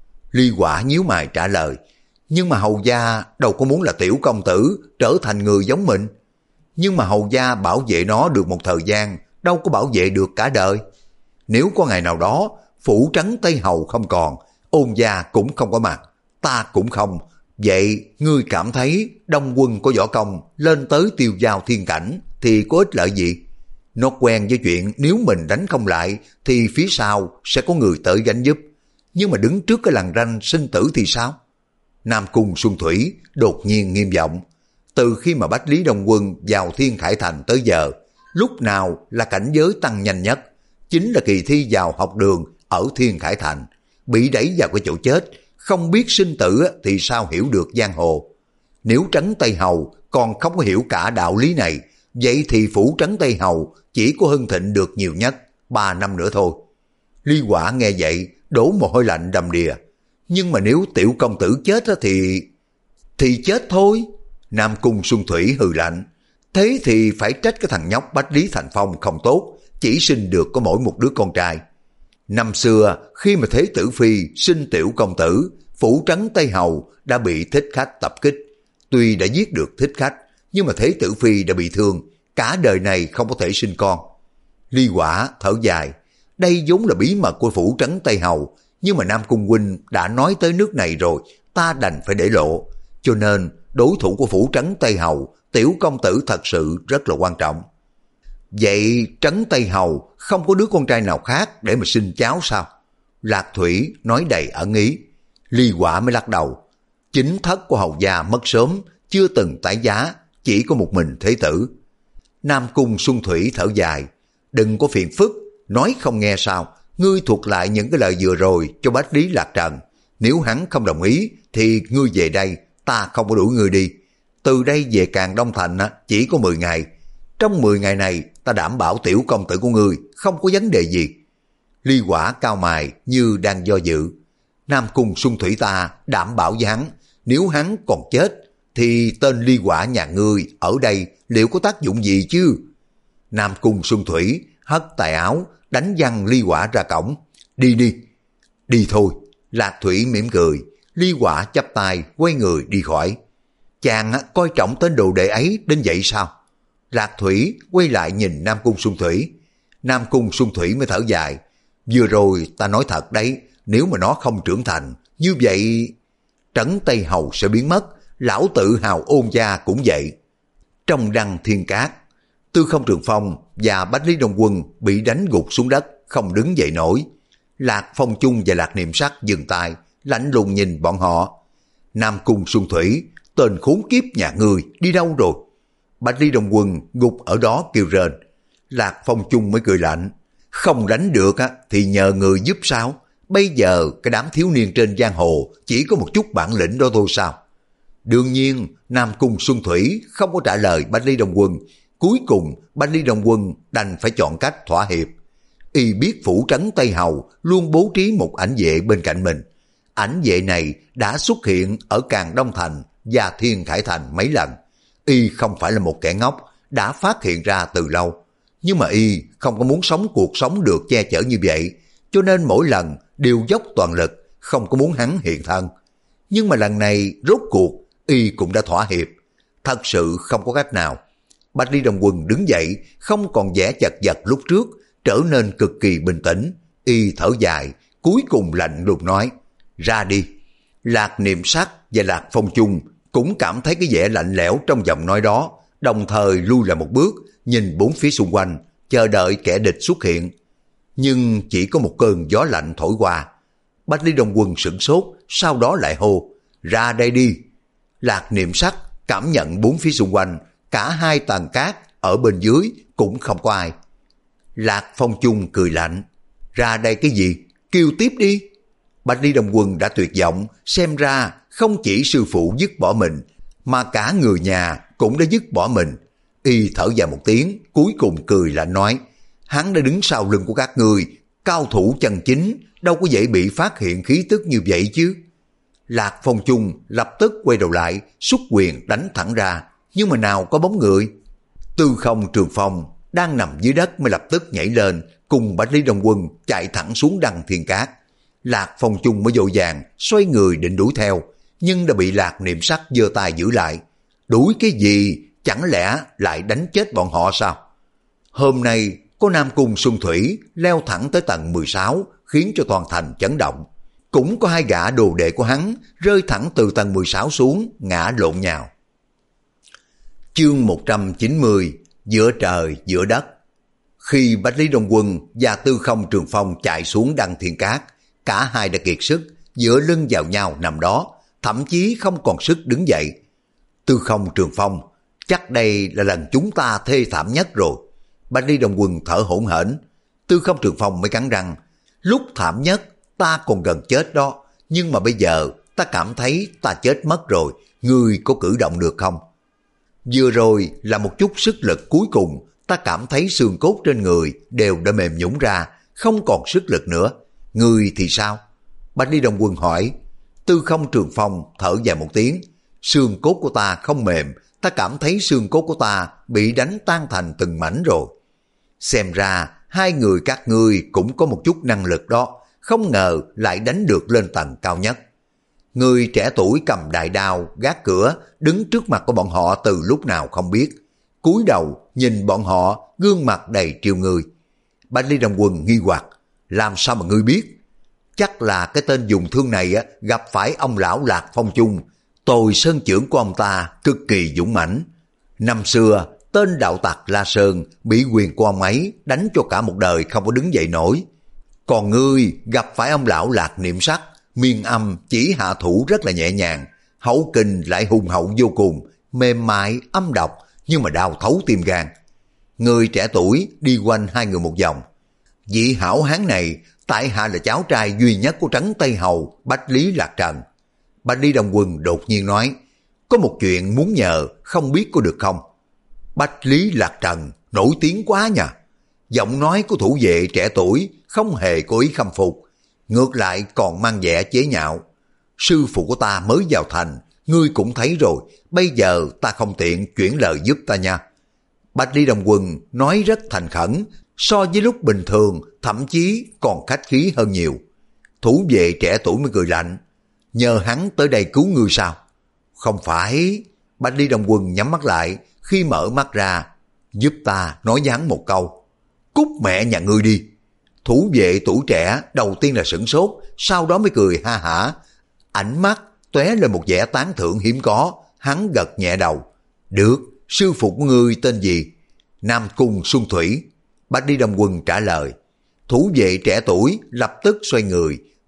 [SPEAKER 1] Ly Quả nhíu mày trả lời. Nhưng mà hầu gia đâu có muốn là tiểu công tử trở thành người giống mình. Nhưng mà hầu gia bảo vệ nó được một thời gian, đâu có bảo vệ được cả đời. Nếu có ngày nào đó, phủ trấn Tây Hầu không còn, Ôn gia cũng không có mặt, ta cũng không. Vậy ngươi cảm thấy Đông Quân có võ công lên tới tiêu giao thiên cảnh thì có ích lợi gì? Nó quen với chuyện nếu mình đánh không lại thì phía sau sẽ có người tới gánh giúp. Nhưng mà đứng trước cái lằn ranh sinh tử thì sao? Nam Cung Xuân Thủy đột nhiên nghiêm giọng. Từ khi mà Bách Lý Đông Quân vào Thiên Khải Thành tới giờ, lúc nào là cảnh giới tăng nhanh nhất? Chính là kỳ thi vào học đường ở Thiên Khải Thành. Bị đẩy vào cái chỗ chết, không biết sinh tử thì sao hiểu được giang hồ? Nếu trấn Tây Hầu còn không có hiểu cả đạo lý này, vậy thì phủ trấn Tây Hầu chỉ có hưng thịnh được nhiều nhất ba năm nữa thôi. Ly Quả nghe vậy đổ mồ hôi lạnh đầm đìa. Nhưng mà nếu tiểu công tử chết thì... Thì chết thôi. Nam Cung Xuân Thủy hừ lạnh. Thế thì phải trách cái thằng nhóc Bách Lý Thành Phong không tốt, chỉ sinh được có mỗi một đứa con trai. Năm xưa khi mà Thế Tử Phi sinh tiểu công tử, phủ trấn Tây Hầu đã bị thích khách tập kích. Tuy đã giết được thích khách, nhưng mà Thế Tử Phi đã bị thương, cả đời này không có thể sinh con. Ly Quả thở dài. Đây vốn là bí mật của phủ trấn Tây Hầu, nhưng mà Nam Cung huynh đã nói tới nước này rồi, ta đành phải để lộ. Cho nên đối thủ của phủ trấn Tây Hầu, tiểu công tử thật sự rất là quan trọng. Vậy trấn Tây Hầu không có đứa con trai nào khác để mà sinh cháu sao? Lạc Thủy nói đầy ẩn ý. Ly Quả mới lắc đầu. Chính thất của hầu gia mất sớm, chưa từng tái giá, chỉ có một mình thế tử. Nam Cung Xuân Thủy thở dài. Đừng có phiền phức, nói không nghe sao? Ngươi thuật lại những cái lời vừa rồi cho Bách Lý Lạc Trần. Nếu hắn không đồng ý thì ngươi về đây, ta không có đuổi ngươi đi. Từ đây về Càn Đông Thành chỉ có mười ngày. Trong mười ngày này ta đảm bảo tiểu công tử của ngươi không có vấn đề gì. Ly Quả cao mày như đang do dự. Nam Cung Xuân Thủy ta đảm bảo với hắn, nếu hắn còn chết thì tên Ly Quả nhà ngươi ở đây liệu có tác dụng gì chứ? Nam Cung Xuân Thủy hất tài áo đánh văng Ly Quả ra cổng. Đi đi. Đi thôi. Lạc Thủy mỉm cười. Ly Quả chắp tay quay người đi khỏi. Chàng coi trọng tên đồ đệ ấy đến vậy sao? Lạc Thủy quay lại nhìn Nam Cung Xuân Thủy. Nam Cung Xuân Thủy mới thở dài. Vừa rồi ta nói thật đấy, nếu mà nó không trưởng thành, như vậy trấn Tây Hầu sẽ biến mất, lão tự hào Ôn gia cũng vậy. Trong Đăng Thiên Cát, Tư Không Trường Phong và Bách Lý Đông Quân bị đánh gục xuống đất, không đứng dậy nổi. Lạc Phong Chung và Lạc Niệm Sắc dừng tay, lạnh lùng nhìn bọn họ. Nam Cung Xuân Thủy, tên khốn kiếp nhà ngươi đi đâu rồi? Bạch Ly Đồng Quân gục ở đó kêu rên. Lạc Phong Chung mới cười lạnh. Không đánh được á, thì nhờ người giúp sao? Bây giờ cái đám thiếu niên trên giang hồ chỉ có một chút bản lĩnh đó thôi sao? Đương nhiên Nam Cung Xuân Thủy không có trả lời Bạch Ly Đồng Quân. Cuối cùng Bạch Ly Đồng Quân đành phải chọn cách thỏa hiệp. Y biết phủ trấn Tây Hầu luôn bố trí một ảnh vệ bên cạnh mình. Ảnh vệ này đã xuất hiện ở Càn Đông Thành và Thiên Khải Thành mấy lần. Y không phải là một kẻ ngốc, đã phát hiện ra từ lâu. Nhưng mà Y không có muốn sống cuộc sống được che chở như vậy, cho nên mỗi lần đều dốc toàn lực, không có muốn hắn hiện thân. Nhưng mà lần này rốt cuộc Y cũng đã thỏa hiệp. Thật sự không có cách nào. Bạch Ly Đồng Quân đứng dậy, không còn vẻ chật vật lúc trước, trở nên cực kỳ bình tĩnh. Y thở dài, cuối cùng lạnh lùng nói, ra đi. Lạc Niệm Sắc và Lạc Phong Chung cũng cảm thấy cái vẻ lạnh lẽo trong giọng nói đó, đồng thời lui lại một bước, nhìn bốn phía xung quanh, chờ đợi kẻ địch xuất hiện. Nhưng chỉ có một cơn gió lạnh thổi qua. Bạch Ly Đồng Quân sửng sốt, sau đó lại hô, ra đây đi. Lạc Niệm Sắc cảm nhận bốn phía xung quanh, cả hai tầng cát ở bên dưới cũng không có ai. Lạc Phong Chung cười lạnh, ra đây cái gì, kêu tiếp đi. Bạch Ly Đồng Quân đã tuyệt vọng, xem ra không chỉ sư phụ dứt bỏ mình, mà cả người nhà cũng đã dứt bỏ mình. Y thở dài một tiếng, cuối cùng cười lạnh nói, hắn đã đứng sau lưng của các người, cao thủ chân chính, đâu có dễ bị phát hiện khí tức như vậy chứ. Lạc Phong Chung lập tức quay đầu lại, xuất quyền đánh thẳng ra, nhưng mà nào có bóng người. Tư Không Trường Phong đang nằm dưới đất mới lập tức nhảy lên, cùng Bạch Ly Đồng Quân chạy thẳng xuống Đăng Thiên Cát. Lạc Phong Chung mới vội vàng xoay người định đuổi theo, nhưng đã bị Lạc Niệm Sắc giơ tay giữ lại. Đuổi cái gì, chẳng lẽ lại đánh chết bọn họ sao? Hôm nay có Nam Cung Xuân Thủy leo thẳng tới tầng mười sáu, khiến cho toàn thành chấn động. Cũng có hai gã đồ đệ của hắn rơi thẳng từ tầng mười sáu xuống, ngã lộn nhào. Chương một trăm chín mươi, giữa trời giữa đất. Khi Bạch Ly Đồng Quân và Tư Không Trường Phong chạy xuống Đăng Thiên Cát, cả hai đã kiệt sức, dựa lưng vào nhau nằm đó, thậm chí không còn sức đứng dậy. Tư Không Trường Phong, chắc đây là lần chúng ta thê thảm nhất rồi. Bạch Ly Đồng Quân thở hổn hển. Tư Không Trường Phong mới cắn răng, lúc thảm nhất ta còn gần chết đó, nhưng mà bây giờ ta cảm thấy ta chết mất rồi, ngươi có cử động được không? Vừa rồi là một chút sức lực cuối cùng, ta cảm thấy xương cốt trên người đều đã mềm nhũn ra, không còn sức lực nữa. Ngươi thì sao? Bạch Ly Đồng Quân hỏi. Tư Không Trường Phong thở dài một tiếng. Xương cốt của ta không mềm, ta cảm thấy xương cốt của ta bị đánh tan thành từng mảnh rồi. Xem ra hai người các ngươi cũng có một chút năng lực đó, không ngờ lại đánh được lên tầng cao nhất. Người trẻ tuổi cầm đại đao gác cửa, đứng trước mặt của bọn họ từ lúc nào không biết, cúi đầu nhìn bọn họ, gương mặt đầy triều người. Bạch Ly Đồng Quân nghi hoặc, làm sao mà ngươi biết? Chắc là cái tên dùng thương này á, gặp phải ông lão Lạc Phong Chung. Tồi sơn trưởng của ông ta cực kỳ dũng mãnh. Năm xưa tên đạo tặc La Sơn bị quyền của ông ấy đánh cho cả một đời không có đứng dậy nổi. Còn ngươi gặp phải ông lão Lạc Niệm Sắc, miên âm chỉ hạ thủ rất là nhẹ nhàng, hậu kình lại hùng hậu vô cùng, mềm mại âm độc nhưng mà đau thấu tim gan. Người trẻ tuổi đi quanh hai người một vòng. Vị hảo hán này tại hạ là cháu trai duy nhất của trấn Tây Hầu Bách Lý Lạc Trần. Bạch Ly Đồng Quân đột nhiên nói, có một chuyện muốn nhờ, không biết có được không? Bách Lý Lạc Trần nổi tiếng quá nha. Giọng nói của thủ vệ trẻ tuổi không hề có ý khâm phục, ngược lại còn mang vẻ chế nhạo. Sư phụ của ta mới vào thành, ngươi cũng thấy rồi, bây giờ ta không tiện chuyển lời giúp ta nha. Bạch Ly Đồng Quân nói rất thành khẩn, so với lúc bình thường thậm chí còn khách khí hơn nhiều. Thủ vệ trẻ tuổi mới cười lạnh, nhờ hắn tới đây cứu ngươi sao? Không phải. Bạch Ly Đồng Quân nhắm mắt lại, khi mở mắt ra, giúp ta nói với hắn một câu. Cút mẹ nhà ngươi đi. Thủ vệ tuổi trẻ đầu tiên là sửng sốt, sau đó mới cười ha hả. Ánh mắt tóe lên một vẻ tán thưởng hiếm có, hắn gật nhẹ đầu. Được, sư phụ của ngươi tên gì? Nam Cung Xuân Thủy. Bạch Ly Đồng Quân trả lời. Thủ vệ trẻ tuổi lập tức xoay người,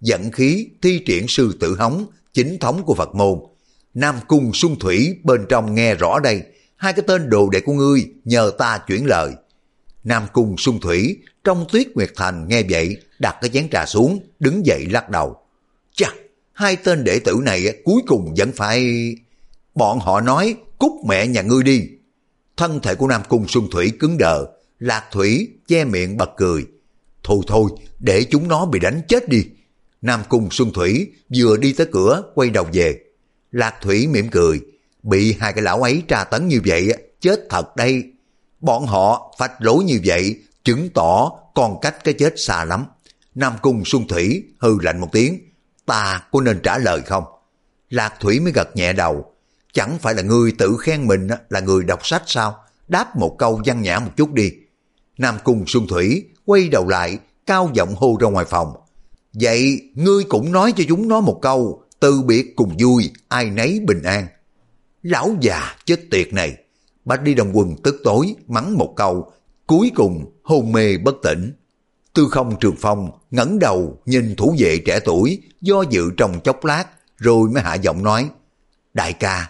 [SPEAKER 1] dẫn khí thi triển sư tử hống, chính thống của Phật môn. Nam Cung Xuân Thủy bên trong nghe rõ đây, hai cái tên đồ đệ của ngươi nhờ ta chuyển lời. Nam Cung Xuân Thủy trong Tuyết Nguyệt Thành nghe vậy, đặt cái chén trà xuống, đứng dậy lắc đầu. Chà, hai tên đệ tử này cuối cùng vẫn phải... Bọn họ nói, cút mẹ nhà ngươi đi. Thân thể của Nam Cung Xuân Thủy cứng đờ, Lạc Thủy che miệng bật cười. Thôi thôi, để chúng nó bị đánh chết đi. Nam Cung Xuân Thủy vừa đi tới cửa, quay đầu về. Lạc Thủy mỉm cười, bị hai cái lão ấy tra tấn như vậy, chết thật đây. Bọn họ phách lối như vậy, chứng tỏ còn cách cái chết xa lắm. Nam Cung Xuân Thủy hừ lạnh một tiếng, ta có nên trả lời không? Lạc Thủy mới gật nhẹ đầu, chẳng phải là ngươi tự khen mình là người đọc sách sao? Đáp một câu văn nhã một chút đi. Nam Cung Xuân Thủy quay đầu lại, cao giọng hô ra ngoài phòng. Vậy ngươi cũng nói cho chúng nó một câu, từ biệt cùng vui, ai nấy bình an. Lão già chết tiệt này. Bạch Đi Đồng Quân tức tối mắng một câu, cuối cùng hôn mê bất tỉnh. Tư Không Trường Phong ngẩng đầu nhìn thủ vệ trẻ tuổi, do dự trong chốc lát, rồi mới hạ giọng nói, đại ca.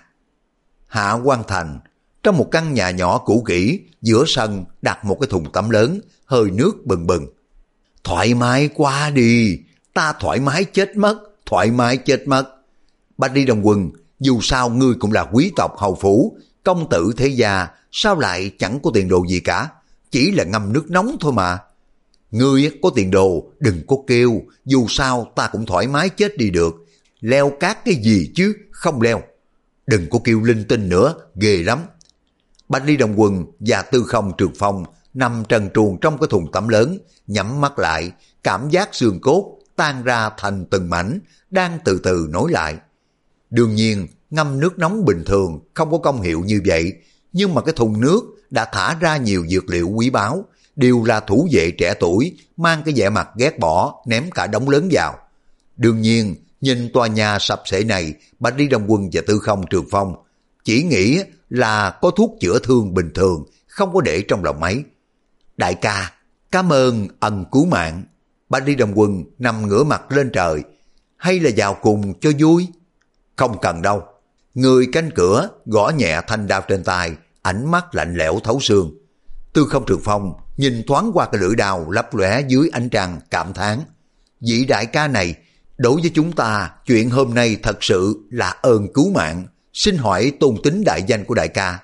[SPEAKER 1] Hạ Quan Thành, trong một căn nhà nhỏ cũ kỹ, giữa sân đặt một cái thùng tắm lớn, hơi nước bừng bừng. Thoải mái quá đi, ta thoải mái chết mất, thoải mái chết mất. Bạch Đi Đồng Quân, dù sao ngươi cũng là quý tộc hầu phủ, công tử thế gia, sao lại chẳng có tiền đồ gì cả, chỉ là ngâm nước nóng thôi mà. Ngươi có tiền đồ, đừng có kêu, dù sao ta cũng thoải mái chết đi được, leo cát cái gì chứ, không leo. Đừng có kêu linh tinh nữa, ghê lắm. Bạch Ly Đồng Quân và Tư Không Trường Phong nằm trần truồng trong cái thùng tắm lớn, nhắm mắt lại, cảm giác xương cốt tan ra thành từng mảnh, đang từ từ nối lại. Đương nhiên, ngâm nước nóng bình thường không có công hiệu như vậy, nhưng mà cái thùng nước đã thả ra nhiều dược liệu quý báu, đều là thủ vệ trẻ tuổi, mang cái vẻ mặt ghét bỏ, ném cả đống lớn vào. Đương nhiên, nhìn tòa nhà sập xệ này, Bạch Ly Đồng Quân và Tư Không Trường Phong chỉ nghĩ là có thuốc chữa thương bình thường, không có để trong lòng mấy. Đại ca, cảm ơn ân cứu mạng. Bạch Ly Đồng Quân nằm ngửa mặt lên trời, hay là vào cùng cho vui? Không cần đâu. Người canh cửa gõ nhẹ thanh đao trên tay, ánh mắt lạnh lẽo thấu xương. Tư Không Trường Phong nhìn thoáng qua cái lưỡi đao lấp lóe dưới ánh trăng, cảm thán: vị đại ca này đối với chúng ta, chuyện hôm nay thật sự là ơn cứu mạng. Xin hỏi tôn tính đại danh của đại ca?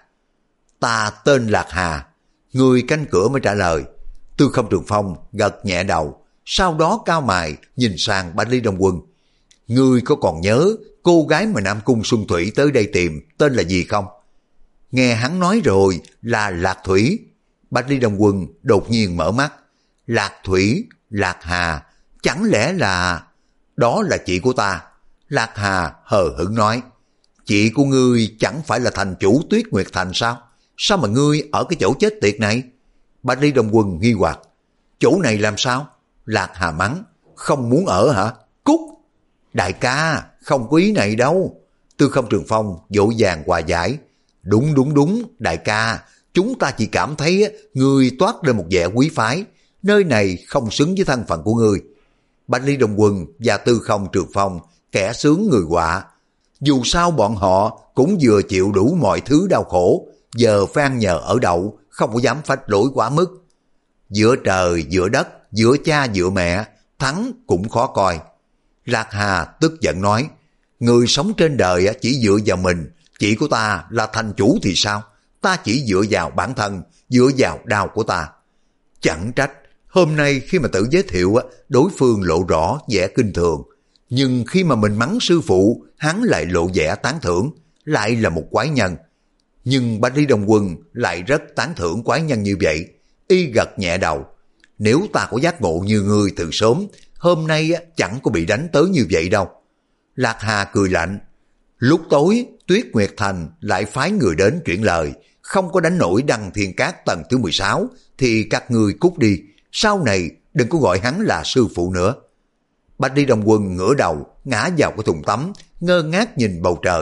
[SPEAKER 1] Ta tên Lạc Hà. Người canh cửa mới trả lời. Tư Không Trường Phong gật nhẹ đầu, sau đó cao mày nhìn sang Bạch Ly Đồng Quân. Ngươi có còn nhớ cô gái mà Nam Cung Xuân Thủy tới đây tìm tên là gì không? Nghe hắn nói rồi, là Lạc Thủy. Bạch Ly Đồng Quân đột nhiên mở mắt. Lạc Thủy, Lạc Hà, chẳng lẽ là... Đó là chị của ta. Lạc Hà hờ hững nói. Chị của ngươi chẳng phải là thành chủ Tuyết Nguyệt Thành sao? Sao mà ngươi ở cái chỗ chết tiệt này? Bạch Ly Đồng Quân nghi hoặc. Chỗ này làm sao? Lạc Hà mắng. Không muốn ở hả? Cút! Đại ca, không có ý này đâu. Tư Không Trường Phong vội vàng hòa giải. Đúng đúng đúng, đại ca, chúng ta chỉ cảm thấy ngươi toát lên một vẻ quý phái. Nơi này không xứng với thân phận của ngươi. Bạch Ly Đồng Quân và Tư Không Trường Phong kẻ sướng người họa. Dù sao bọn họ cũng vừa chịu đủ mọi thứ đau khổ, giờ phan nhờ ở đậu, không có dám phách lối quá mức. Giữa trời, giữa đất, giữa cha, giữa mẹ, thắng cũng khó coi. Lạc Hà tức giận nói, người sống trên đời chỉ dựa vào mình, chị của ta là thành chủ thì sao? Ta chỉ dựa vào bản thân, dựa vào đau của ta. Chẳng trách, hôm nay khi mà tự giới thiệu, đối phương lộ rõ vẻ kinh thường. Nhưng khi mà mình mắng sư phụ, hắn lại lộ vẻ tán thưởng, lại là một quái nhân. Nhưng Bạch Ly Đồng Quân lại rất tán thưởng quái nhân như vậy. Y gật nhẹ đầu. Nếu ta có giác ngộ như ngươi từ sớm, hôm nay chẳng có bị đánh tới như vậy đâu. Lạc Hà cười lạnh. Lúc tối, Tuyết Nguyệt Thành lại phái người đến chuyển lời. Không có đánh nổi Đăng Thiên Cát tầng thứ mười sáu, thì các ngươi cút đi. Sau này đừng có gọi hắn là sư phụ nữa. Bạch Ly Đồng Quân ngửa đầu, ngã vào cái thùng tắm, ngơ ngác nhìn bầu trời.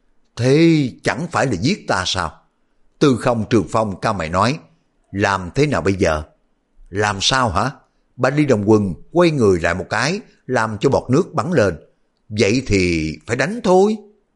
[SPEAKER 1] Thế chẳng phải là giết ta sao? Tư Không Trường Phong cao mày nói. Làm thế nào bây giờ? Làm sao hả? Bạch Lý Đồng Quân quay người lại một cái, làm cho bọt nước bắn lên. Vậy thì phải đánh thôi.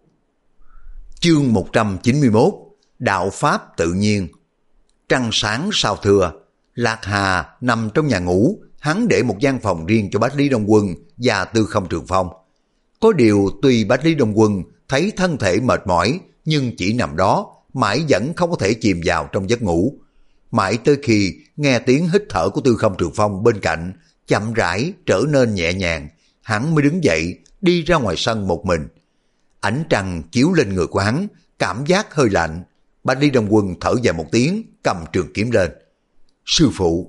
[SPEAKER 1] Chương một trăm chín mươi mốt, Đạo Pháp Tự Nhiên. Trăng sáng sao thưa, Lạc Hà nằm trong nhà ngủ, hắn để một gian phòng riêng cho Bạch Lý Đông Quân và Tư Không Trường Phong. Có điều tuy Bạch Lý Đông Quân thấy thân thể mệt mỏi, nhưng chỉ nằm đó, mãi vẫn không có thể chìm vào trong giấc ngủ. Mãi tới khi nghe tiếng hít thở của Tư Không Trường Phong bên cạnh, chậm rãi trở nên nhẹ nhàng, hắn mới đứng dậy, đi ra ngoài sân một mình. Ánh trăng chiếu lên người của hắn, cảm giác hơi lạnh. Bạch Lý Đông Quân thở dài một tiếng, cầm trường kiếm lên. Sư phụ,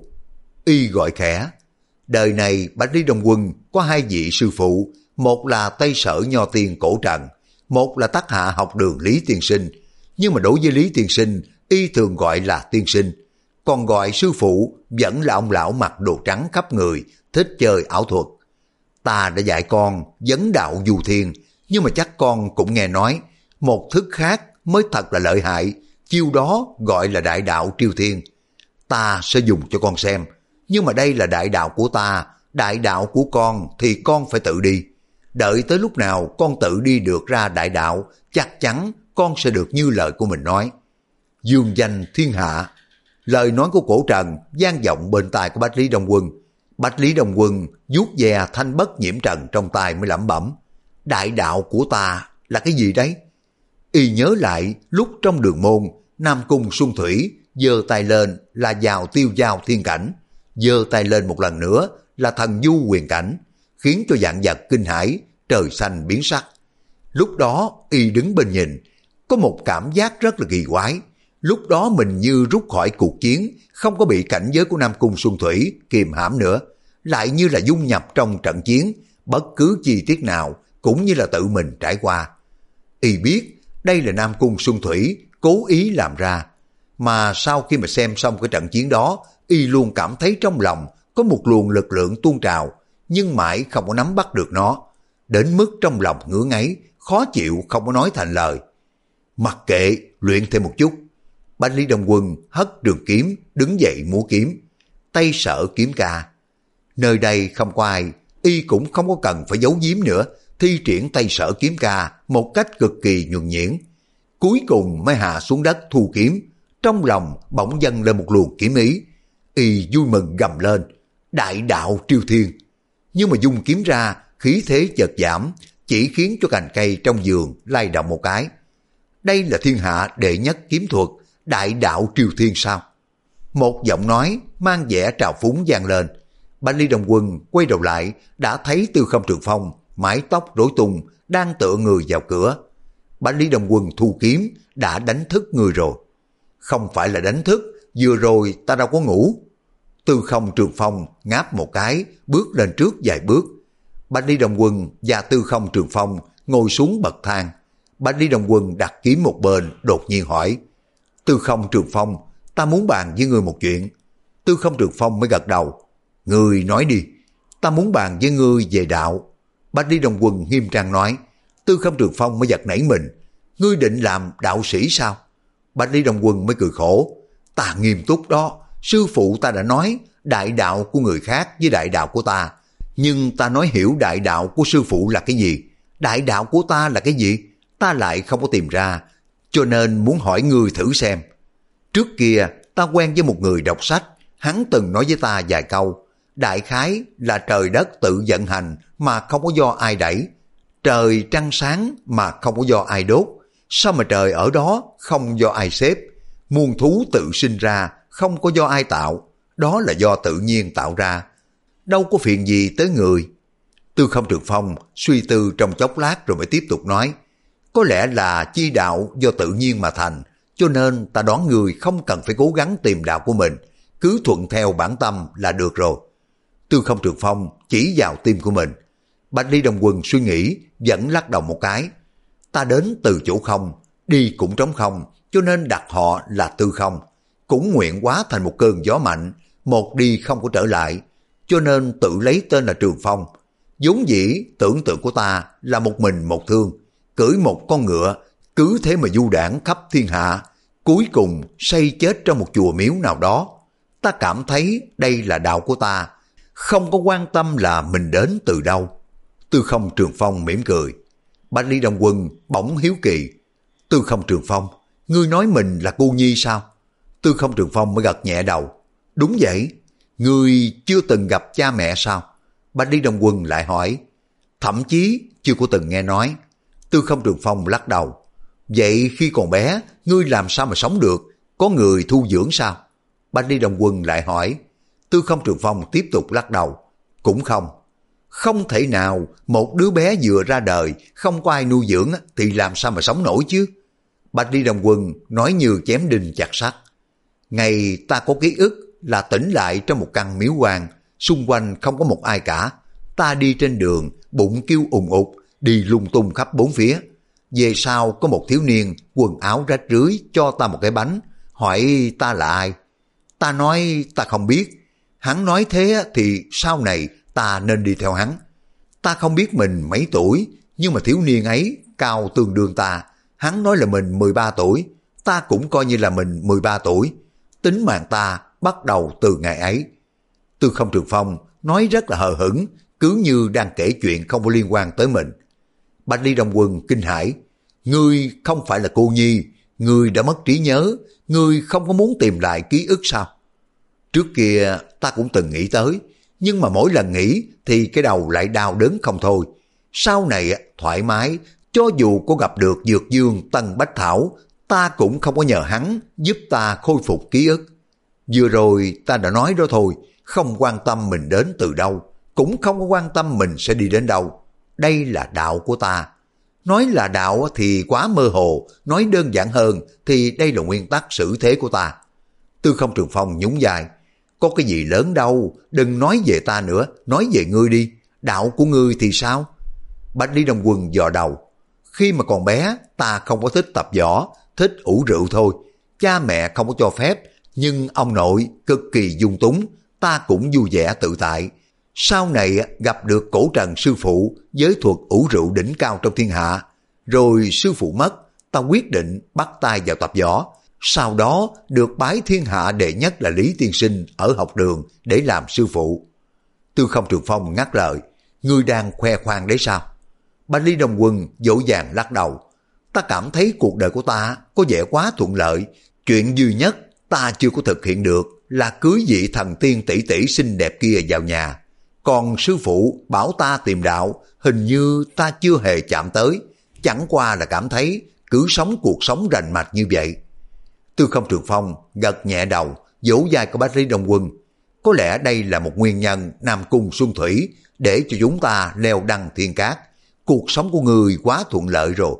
[SPEAKER 1] y gọi khẽ. Đời này Bạch Lý Đông Quân có hai vị sư phụ, một là Tây Sở Nho Tiên Cổ Trần, một là Tác Hạ Học Đường Lý Tiên Sinh. Nhưng mà đối với Lý Tiên Sinh, y thường gọi là tiên sinh. Còn gọi sư phụ vẫn là ông lão mặc đồ trắng khắp người, thích chơi ảo thuật. Ta đã dạy con vấn đạo du thiên, nhưng mà chắc con cũng nghe nói, một thức khác mới thật là lợi hại, chiêu đó gọi là đại đạo triêu thiên. Ta sẽ dùng cho con xem, nhưng mà đây là đại đạo của ta, đại đạo của con thì con phải tự đi. Đợi tới lúc nào con tự đi được ra đại đạo, chắc chắn con sẽ được như lời của mình nói. Dương danh thiên hạ. Lời nói của Cổ Trần vang vọng bên tai của Bạch Lý Đông Quân. Bạch Lý Đông Quân vuốt ve thanh bất nhiễm trần trong tay mới lẩm bẩm. Đại đạo của ta là cái gì đấy? Y nhớ lại lúc trong đường môn, Nam Cung Xuân Thủy giơ tay lên là vào tiêu giao thiên cảnh, giơ tay lên một lần nữa là thần du huyền cảnh, khiến cho vạn vật kinh hãi, trời xanh biến sắc. Lúc đó Y đứng bên nhìn, có một cảm giác rất là kỳ quái. Lúc đó mình như rút khỏi cuộc chiến, không có bị cảnh giới của Nam Cung Xuân Thủy kìm hãm nữa, lại như là dung nhập trong trận chiến, bất cứ chi tiết nào cũng như là tự mình trải qua. Y biết đây là Nam Cung Xuân Thủy cố ý làm ra, mà sau khi mà xem xong cái trận chiến đó, Y luôn cảm thấy trong lòng có một luồng lực lượng tuôn trào, nhưng mãi không có nắm bắt được nó, đến mức trong lòng ngứa ngáy, khó chịu không có nói thành lời. Mặc kệ, luyện thêm một chút. Bạch Lý Đông Quân hất trường kiếm, đứng dậy múa kiếm. Tây Sở kiếm ca. Nơi đây không có ai, Y cũng không có cần phải giấu giếm nữa, thi triển Tây Sở kiếm ca một cách cực kỳ nhuần nhuyễn. Cuối cùng mới hạ xuống đất thu kiếm, trong lòng bỗng dâng lên một luồng kiếm ý. Y vui mừng gầm lên, đại đạo triêu thiên. Nhưng mà dung kiếm ra, khí thế chợt giảm, chỉ khiến cho cành cây trong vườn lay động một cái. Đây là thiên hạ đệ nhất kiếm thuật, đại đạo triều thiên sao? Một giọng nói mang vẻ trào phúng vang lên. Bạch Lý Đông Quân quay đầu lại, đã thấy Tư Không Trường Phong mái tóc rối tung đang tựa người vào cửa. Bạch Lý Đông Quân thu kiếm, đã đánh thức người rồi. Không phải là đánh thức, vừa rồi ta đâu có ngủ. Tư Không Trường Phong ngáp một cái, bước lên trước vài bước. Bạch Lý Đông Quân và Tư Không Trường Phong ngồi xuống bậc thang. Bạch Lý Đông Quân đặt kiếm một bên, đột nhiên hỏi. Tư Không Trường Phong, ta muốn bàn với ngươi một chuyện. Tư Không Trường Phong mới gật đầu. Ngươi nói đi. Ta muốn bàn với ngươi về đạo. Bạch Lý Đông Quân nghiêm trang nói. Tư Không Trường Phong mới giật nảy mình. Ngươi định làm đạo sĩ sao? Bạch Lý Đông Quân mới cười khổ. Ta nghiêm túc đó. Sư phụ ta đã nói đại đạo của người khác với đại đạo của ta. Nhưng ta nói hiểu đại đạo của sư phụ là cái gì, đại đạo của ta là cái gì, ta lại không có tìm ra, cho nên muốn hỏi ngươi thử xem. Trước kia ta quen với một người đọc sách, hắn từng nói với ta vài câu, đại khái là trời đất tự vận hành mà không có do ai đẩy, trời trăng sáng mà không có do ai đốt, sao mà trời ở đó không do ai xếp, muôn thú tự sinh ra không có do ai tạo, đó là do tự nhiên tạo ra, đâu có phiền gì tới người. Tư Không Trường Phong suy tư trong chốc lát rồi mới tiếp tục nói, có lẽ là chi đạo do tự nhiên mà thành, cho nên ta đoán người không cần phải cố gắng tìm đạo của mình, cứ thuận theo bản tâm là được rồi. Tư Không Trường Phong chỉ vào tim của mình. Bạch Lý Đông Quân suy nghĩ, vẫn lắc đầu một cái. Ta đến từ chỗ không, đi cũng trống không, cho nên đặt họ là Tư Không. Cũng nguyện hóa thành một cơn gió mạnh, một đi không có trở lại, cho nên tự lấy tên là Trường Phong. Vốn dĩ tưởng tượng của ta là một mình một thương, cưỡi một con ngựa, cứ thế mà du đãng khắp thiên hạ, cuối cùng xây chết trong một chùa miếu nào đó. Ta cảm thấy đây là đạo của ta, không có quan tâm là mình đến từ đâu. Tư Không Trường Phong mỉm cười. Bạch Ly Đông Quân bỗng hiếu kỳ. Tư Không Trường Phong, ngươi nói mình là cô nhi sao? Tư Không Trường Phong mới gật nhẹ đầu. Đúng vậy. Ngươi chưa từng gặp cha mẹ sao? Bạch Ly Đông Quân lại hỏi. Thậm chí chưa có từng nghe nói. Tư Không Trường Phong lắc đầu. Vậy khi còn bé, ngươi làm sao mà sống được? Có người thu dưỡng sao? Bạch Ly Đông Quân lại hỏi. Tư Không Trường Phong tiếp tục lắc đầu. Cũng không. Không thể nào một đứa bé vừa ra đời không có ai nuôi dưỡng thì làm sao mà sống nổi chứ? Bạch Ly Đông Quân nói như chém đinh chặt sắt. Ngày ta có ký ức là tỉnh lại trong một căn miếu hoang, xung quanh không có một ai cả. Ta đi trên đường, bụng kêu ùng ục, đi lung tung khắp bốn phía. Về sau có một thiếu niên quần áo rách rưới cho ta một cái bánh, hỏi ta là ai. Ta nói ta không biết. Hắn nói thế thì sau này ta nên đi theo hắn. Ta không biết mình mấy tuổi, nhưng mà thiếu niên ấy cao tương đương ta. Hắn nói là mình mười ba tuổi, ta cũng coi như là mình mười ba tuổi. Tính mạng ta bắt đầu từ ngày ấy. Tư Không Trường Phong nói rất là hờ hững, cứ như đang kể chuyện không có liên quan tới mình. Bạch Ly Đông Quân kinh hãi. Ngươi không phải là cô nhi, ngươi đã mất trí nhớ, ngươi không có muốn tìm lại ký ức sao? Trước kia ta cũng từng nghĩ tới, nhưng mà mỗi lần nghĩ thì cái đầu lại đau đớn không thôi. Sau này thoải mái, cho dù có gặp được Dược Dương Tân Bách Thảo, ta cũng không có nhờ hắn giúp ta khôi phục ký ức. Vừa rồi ta đã nói đó thôi, không quan tâm mình đến từ đâu, cũng không có quan tâm mình sẽ đi đến đâu. Đây là đạo của ta. Nói là đạo thì quá mơ hồ, nói đơn giản hơn thì đây là nguyên tắc xử thế của ta. Tư Không Trường Phong nhún vai. Có cái gì lớn đâu, đừng nói về ta nữa, nói về ngươi đi. Đạo của ngươi thì sao? Bạch Ly Đông Quân dò đầu. Khi mà còn bé, ta không có thích tập võ, thích ủ rượu thôi. Cha mẹ không có cho phép, nhưng ông nội cực kỳ dung túng, ta cũng vui vẻ tự tại. Sau này gặp được Cổ Trần sư phụ, giới thuật ủ rượu đỉnh cao trong thiên hạ. Rồi sư phụ mất, ta quyết định bắt tay vào tập võ. Sau đó được bái thiên hạ đệ nhất là Lý Tiên Sinh ở học đường để làm sư phụ. Tư Không Trường Phong ngắt lời. Ngươi đang khoe khoang đấy sao? Bạch Ly Đông Quân dỗ dàng lắc đầu. Ta cảm thấy cuộc đời của ta có vẻ quá thuận lợi. Chuyện duy nhất ta chưa có thực hiện được là cưới vị thần tiên tỷ tỷ xinh đẹp kia vào nhà. Còn sư phụ bảo ta tìm đạo, hình như ta chưa hề chạm tới. Chẳng qua là cảm thấy cứ sống cuộc sống rành mạch như vậy. Tư Không Trường Phong gật nhẹ đầu, vỗ vai của Bạch Ly Đông Quân. Có lẽ đây là một nguyên nhân Nam Cung Xuân Thủy để cho chúng ta leo đăng thiên cát. Cuộc sống của người quá thuận lợi rồi.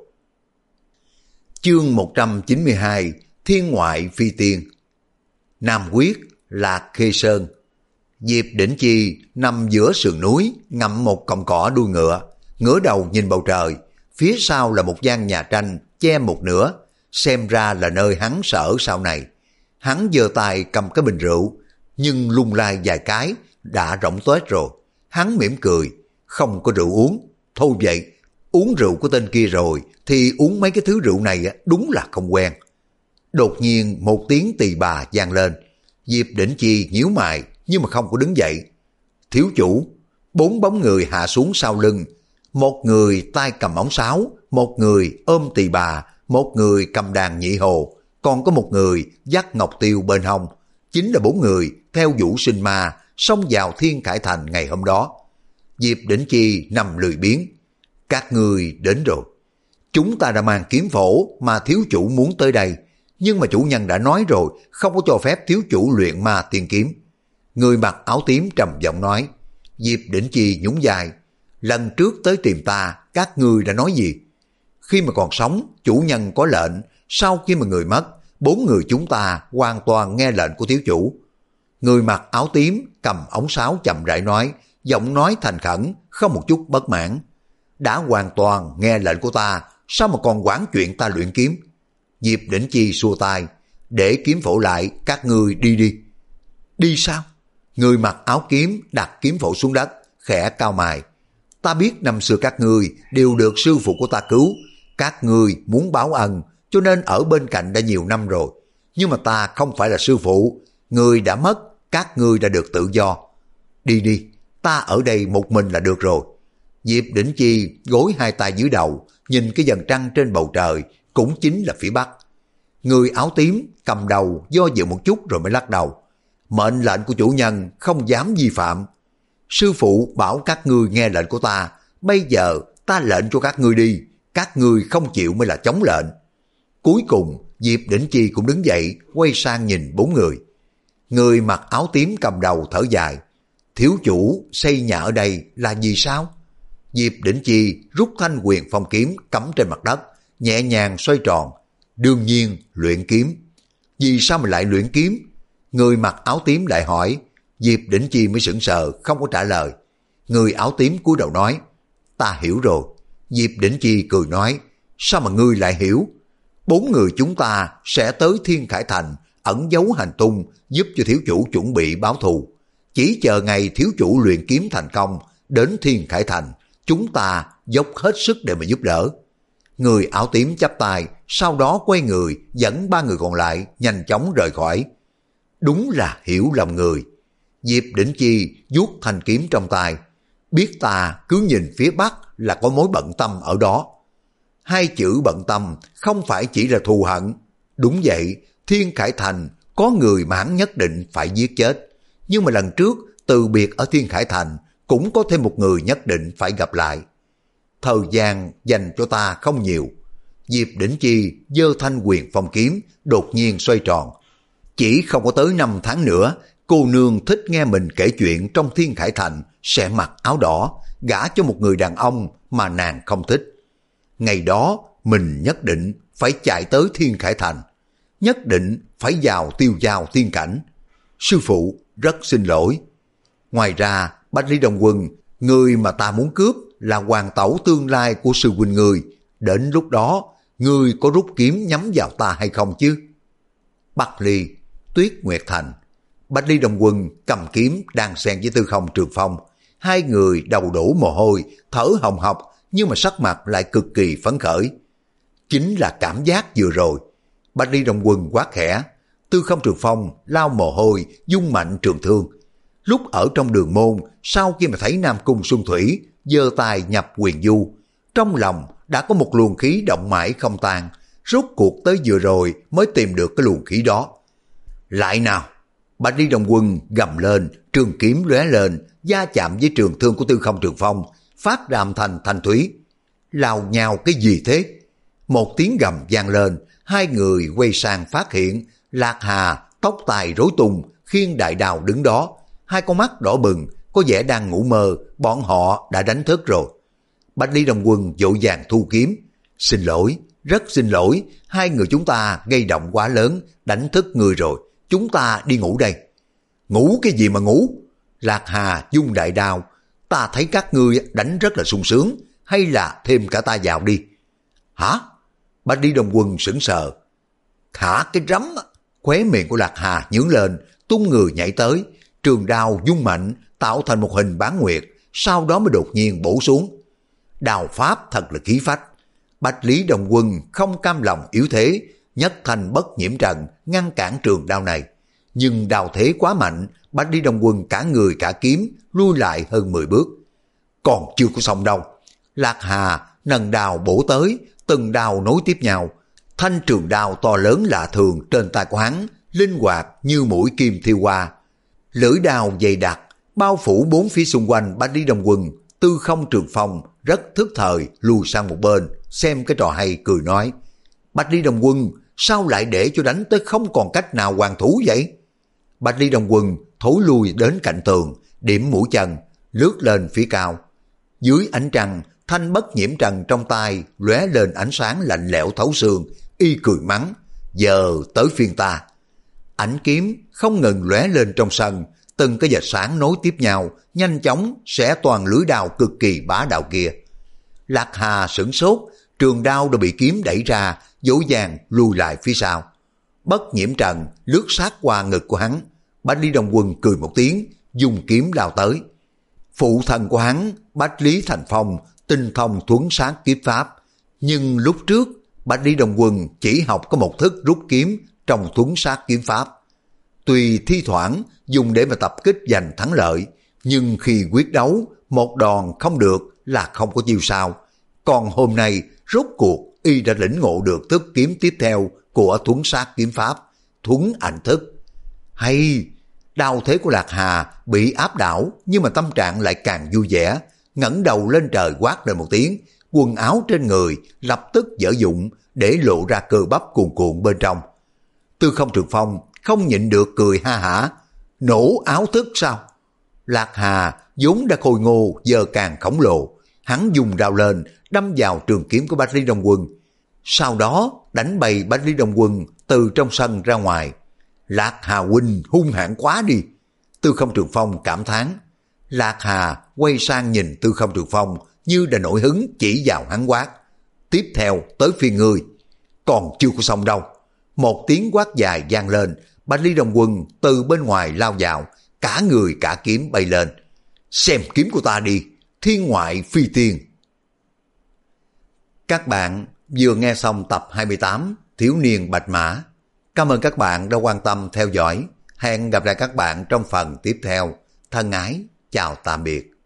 [SPEAKER 1] Chương một trăm chín mươi hai, Thiên Ngoại Phi Tiên. Nam Quyết, Lạc Khê Sơn. Diệp Đỉnh Chi nằm giữa sườn núi, ngậm một cọng cỏ đuôi ngựa, ngửa đầu nhìn bầu trời. Phía sau là một gian nhà tranh che một nửa, xem ra là nơi hắn sợ sau này. Hắn giơ tay cầm cái bình rượu, nhưng lung lay vài cái đã rỗng tuếch rồi. Hắn mỉm cười, không có rượu uống. Thôi vậy, uống rượu của tên kia rồi thì uống mấy cái thứ rượu này đúng là không quen. Đột nhiên một tiếng tỳ bà vang lên. Diệp Đỉnh Chi nhíu mày nhưng mà không có đứng dậy. Thiếu chủ. Bốn bóng người hạ xuống sau lưng. Một người tay cầm ống sáo, một người ôm tỳ bà, một người cầm đàn nhị hồ, còn có một người dắt ngọc tiêu bên hông. Chính là bốn người theo Vũ Sinh Ma xông vào Thiên Khải Thành ngày hôm đó. Diệp Đỉnh Chi nằm lười biếng. Các người đến rồi. Chúng ta đã mang kiếm phổ mà thiếu chủ muốn tới đây, nhưng mà chủ nhân đã nói rồi không có cho phép thiếu chủ luyện ma tiên kiếm. Người mặc áo tím trầm giọng nói. Diệp Đỉnh Chi nhún vai. Lần trước tới tìm ta, các ngươi đã nói gì? Khi mà còn sống, chủ nhân có lệnh, sau khi mà người mất, bốn người chúng ta hoàn toàn nghe lệnh của thiếu chủ. Người mặc áo tím cầm ống sáo chậm rãi nói, giọng nói thành khẩn, không một chút bất mãn. Đã hoàn toàn nghe lệnh của ta, sao mà còn quản chuyện ta luyện kiếm? Diệp Đỉnh Chi xua tay, để kiếm phổ lại, các ngươi đi đi. Đi sao? Người mặc áo kiếm đặt kiếm phổ xuống đất, khẽ cao mày. Ta biết năm xưa các ngươi đều được sư phụ của ta cứu, các ngươi muốn báo ân cho nên ở bên cạnh đã nhiều năm rồi. Nhưng mà ta không phải là sư phụ, người đã mất, các ngươi đã được tự do. đi đi, ta ở đây một mình là được rồi. Diệp Đỉnh Chi gối hai tay dưới đầu, nhìn cái dần trăng trên bầu trời, cũng chính là phía bắc. Người áo tím cầm đầu do dự một chút rồi mới lắc đầu. Mệnh lệnh của chủ nhân không dám vi phạm. Sư phụ bảo các ngươi nghe lệnh của ta, bây giờ ta lệnh cho các ngươi đi, các ngươi không chịu mới là chống lệnh. Cuối cùng Diệp Đỉnh Chi cũng đứng dậy, quay sang nhìn bốn người. Người mặc áo tím cầm đầu thở dài. Thiếu chủ xây nhà ở đây là vì sao? Diệp Đỉnh Chi rút thanh quyền phong kiếm cắm trên mặt đất, nhẹ nhàng xoay tròn. Đương nhiên luyện kiếm. Vì sao mà lại luyện kiếm? Người mặc áo tím lại hỏi. Diệp Đỉnh Chi mới sững sờ, không có trả lời. Người áo tím cúi đầu nói, ta hiểu rồi. Diệp Đỉnh Chi cười nói, sao mà ngươi lại hiểu? Bốn người chúng ta sẽ tới Thiên Khải Thành, ẩn giấu hành tung, giúp cho thiếu chủ chuẩn bị báo thù. Chỉ chờ ngày thiếu chủ luyện kiếm thành công, đến Thiên Khải Thành, chúng ta dốc hết sức để mà giúp đỡ. Người áo tím chắp tay, sau đó quay người, dẫn ba người còn lại nhanh chóng rời khỏi. Đúng là hiểu lòng người. Diệp Đỉnh Chi vuốt thanh kiếm trong tay, biết ta cứ nhìn phía bắc là có mối bận tâm ở đó. Hai chữ bận tâm không phải chỉ là thù hận. Đúng vậy, Thiên Khải Thành có người mà hắn nhất định phải giết chết. Nhưng mà lần trước từ biệt ở Thiên Khải Thành cũng có thêm một người nhất định phải gặp lại. Thời gian dành cho ta không nhiều. Diệp Đỉnh Chi giơ thanh quyền phong kiếm, đột nhiên xoay tròn. Chỉ không có tới năm tháng nữa, cô nương thích nghe mình kể chuyện trong Thiên Khải Thành sẽ mặc áo đỏ, gả cho một người đàn ông mà nàng không thích. Ngày đó mình nhất định phải chạy tới Thiên Khải Thành, nhất định phải vào tiêu giao tiên cảnh. Sư phụ, rất xin lỗi. Ngoài ra, Bạch Lý Đồng Quân, người mà ta muốn cướp là hoàng tẩu tương lai của sư huynh người. Đến lúc đó, người có rút kiếm nhắm vào ta hay không chứ? Bắc Ly, Tuyết Nguyệt Thành. Bạch Lý Đồng Quân cầm kiếm đang xen với Tư Không Trường Phong. Hai người đầu đổ mồ hôi, thở hồng hộc, nhưng mà sắc mặt lại cực kỳ phấn khởi. Chính là cảm giác vừa rồi. Bạch Lý Đồng Quân quát khẽ. Tư Không Trường Phong lao mồ hôi, dung mạnh trường thương. Lúc ở trong đường môn, sau khi mà thấy Nam Cung Xuân Thủy giơ tay nhập quyền du, trong lòng đã có một luồng khí động mãi không tan. Rốt cuộc tới vừa rồi mới tìm được cái luồng khí đó. Lại nào! Bạch Lý Đồng Quân gầm lên, trường kiếm lóe lên, va chạm với trường thương của Tư Không Trường Phong, phát ra âm thanh thanh thúy. Lao nhau cái gì thế? Một tiếng gầm vang lên, hai người quay sang phát hiện Lạc Hà tóc tai rối tung, khiêng đại đao đứng đó, hai con mắt đỏ bừng, có vẻ đang ngủ mơ, bọn họ đã đánh thức rồi. Bạch Lý Đồng Quân vội vàng thu kiếm. Xin lỗi, rất xin lỗi, hai người chúng ta gây động quá lớn, đánh thức người rồi, chúng ta đi ngủ đây. Ngủ cái gì mà ngủ? Lạc Hà dung đại đao, ta thấy các ngươi đánh rất là sung sướng, hay là thêm cả ta vào đi. Hả? Bạch Lý Đồng Quân sững sờ. Hả cái rắm? Khóe miệng của Lạc Hà nhướng lên, tung người nhảy tới, trường đao dung mạnh tạo thành một hình bán nguyệt, sau đó mới đột nhiên bổ xuống. Đao pháp thật là khí phách. Bạch Lý Đồng Quân không cam lòng yếu thế, nhất thành bất nhiễm trần ngăn cản trường đao này. Nhưng đao thế quá mạnh, Bạch Lý Đồng Quân cả người cả kiếm lui lại hơn mười bước. Còn chưa có xong đâu. Lạc Hà nâng đao bổ tới, từng đao nối tiếp nhau. Thanh trường đao to lớn lạ thường trên tay của hắn, linh hoạt như mũi kim thiêu qua. Lưỡi đao dày đặc, bao phủ bốn phía xung quanh Bạch Lý Đồng Quân. Tư Không Trường Phong rất thức thời lùi sang một bên, xem cái trò hay cười nói. Bạch Lý Đồng Quân, sao lại để cho đánh tới không còn cách nào hoàn thủ vậy? Bạch Lý Đồng Quân thối lui đến cạnh tường, điểm mũi chân, lướt lên phía cao. Dưới ánh trăng, thanh bất nhiễm trần trong tay lóe lên ánh sáng lạnh lẽo thấu xương, y cười mắng. Giờ tới phiên ta. Ánh kiếm không ngừng lóe lên trong sân, từng cái vệt sáng nối tiếp nhau, nhanh chóng xẻ toàn lưỡi đao cực kỳ bá đạo kia. Lạc Hà sửng sốt, trường đao đã bị kiếm đẩy ra, dỗ dàng lùi lại phía sau. Bất nhiễm trần lướt sát qua ngực của hắn. Bạch Lý Đồng Quân cười một tiếng, dùng kiếm lao tới. Phụ thân của hắn, Bạch Lý Thành Phong, tinh thông thuấn sát kiếm pháp. Nhưng lúc trước, Bạch Lý Đồng Quân chỉ học có một thức rút kiếm trong thuấn sát kiếm pháp. Tuy thi thoảng dùng để mà tập kích giành thắng lợi, Nhưng khi quyết đấu, một đòn không được là không có chiêu sao. Còn hôm nay, rốt cuộc y đã lĩnh ngộ được thức kiếm tiếp theo của Thuấn Sát kiếm pháp, Thuấn Ảnh Thức. Hay, đao thế của Lạc Hà bị áp đảo, nhưng mà tâm trạng lại càng vui vẻ, ngẩng đầu lên trời quát lên một tiếng, quần áo trên người lập tức dở dụng để lộ ra cơ bắp cuồn cuộn bên trong. Tư Không Trường Phong không nhịn được cười ha hả, nổ áo thức sao? Lạc Hà vốn đã khôi ngô giờ càng khổng lồ, hắn dùng đao lên đâm vào trường kiếm của Bách Lý Đông Quân, sau đó đánh bay Bách Lý Đông Quân từ trong sân ra ngoài. Lạc Hà huynh hung hãn quá đi. Tư Không Trường Phong cảm thán. Lạc Hà quay sang nhìn Tư Không Trường Phong như đã nổi hứng, chỉ vào hắn quát. Tiếp theo tới phiên ngươi. Còn chưa có xong đâu. Một tiếng quát dài vang lên, Bách Lý Đông Quân từ bên ngoài lao vào, cả người cả kiếm bay lên. Xem kiếm của ta đi, thiên ngoại phi tiên. Các bạn vừa nghe xong tập hai mươi tám Thiếu niên Bạch Mã. Cảm ơn các bạn đã quan tâm theo dõi. Hẹn gặp lại các bạn trong phần tiếp theo. Thân ái, chào tạm biệt.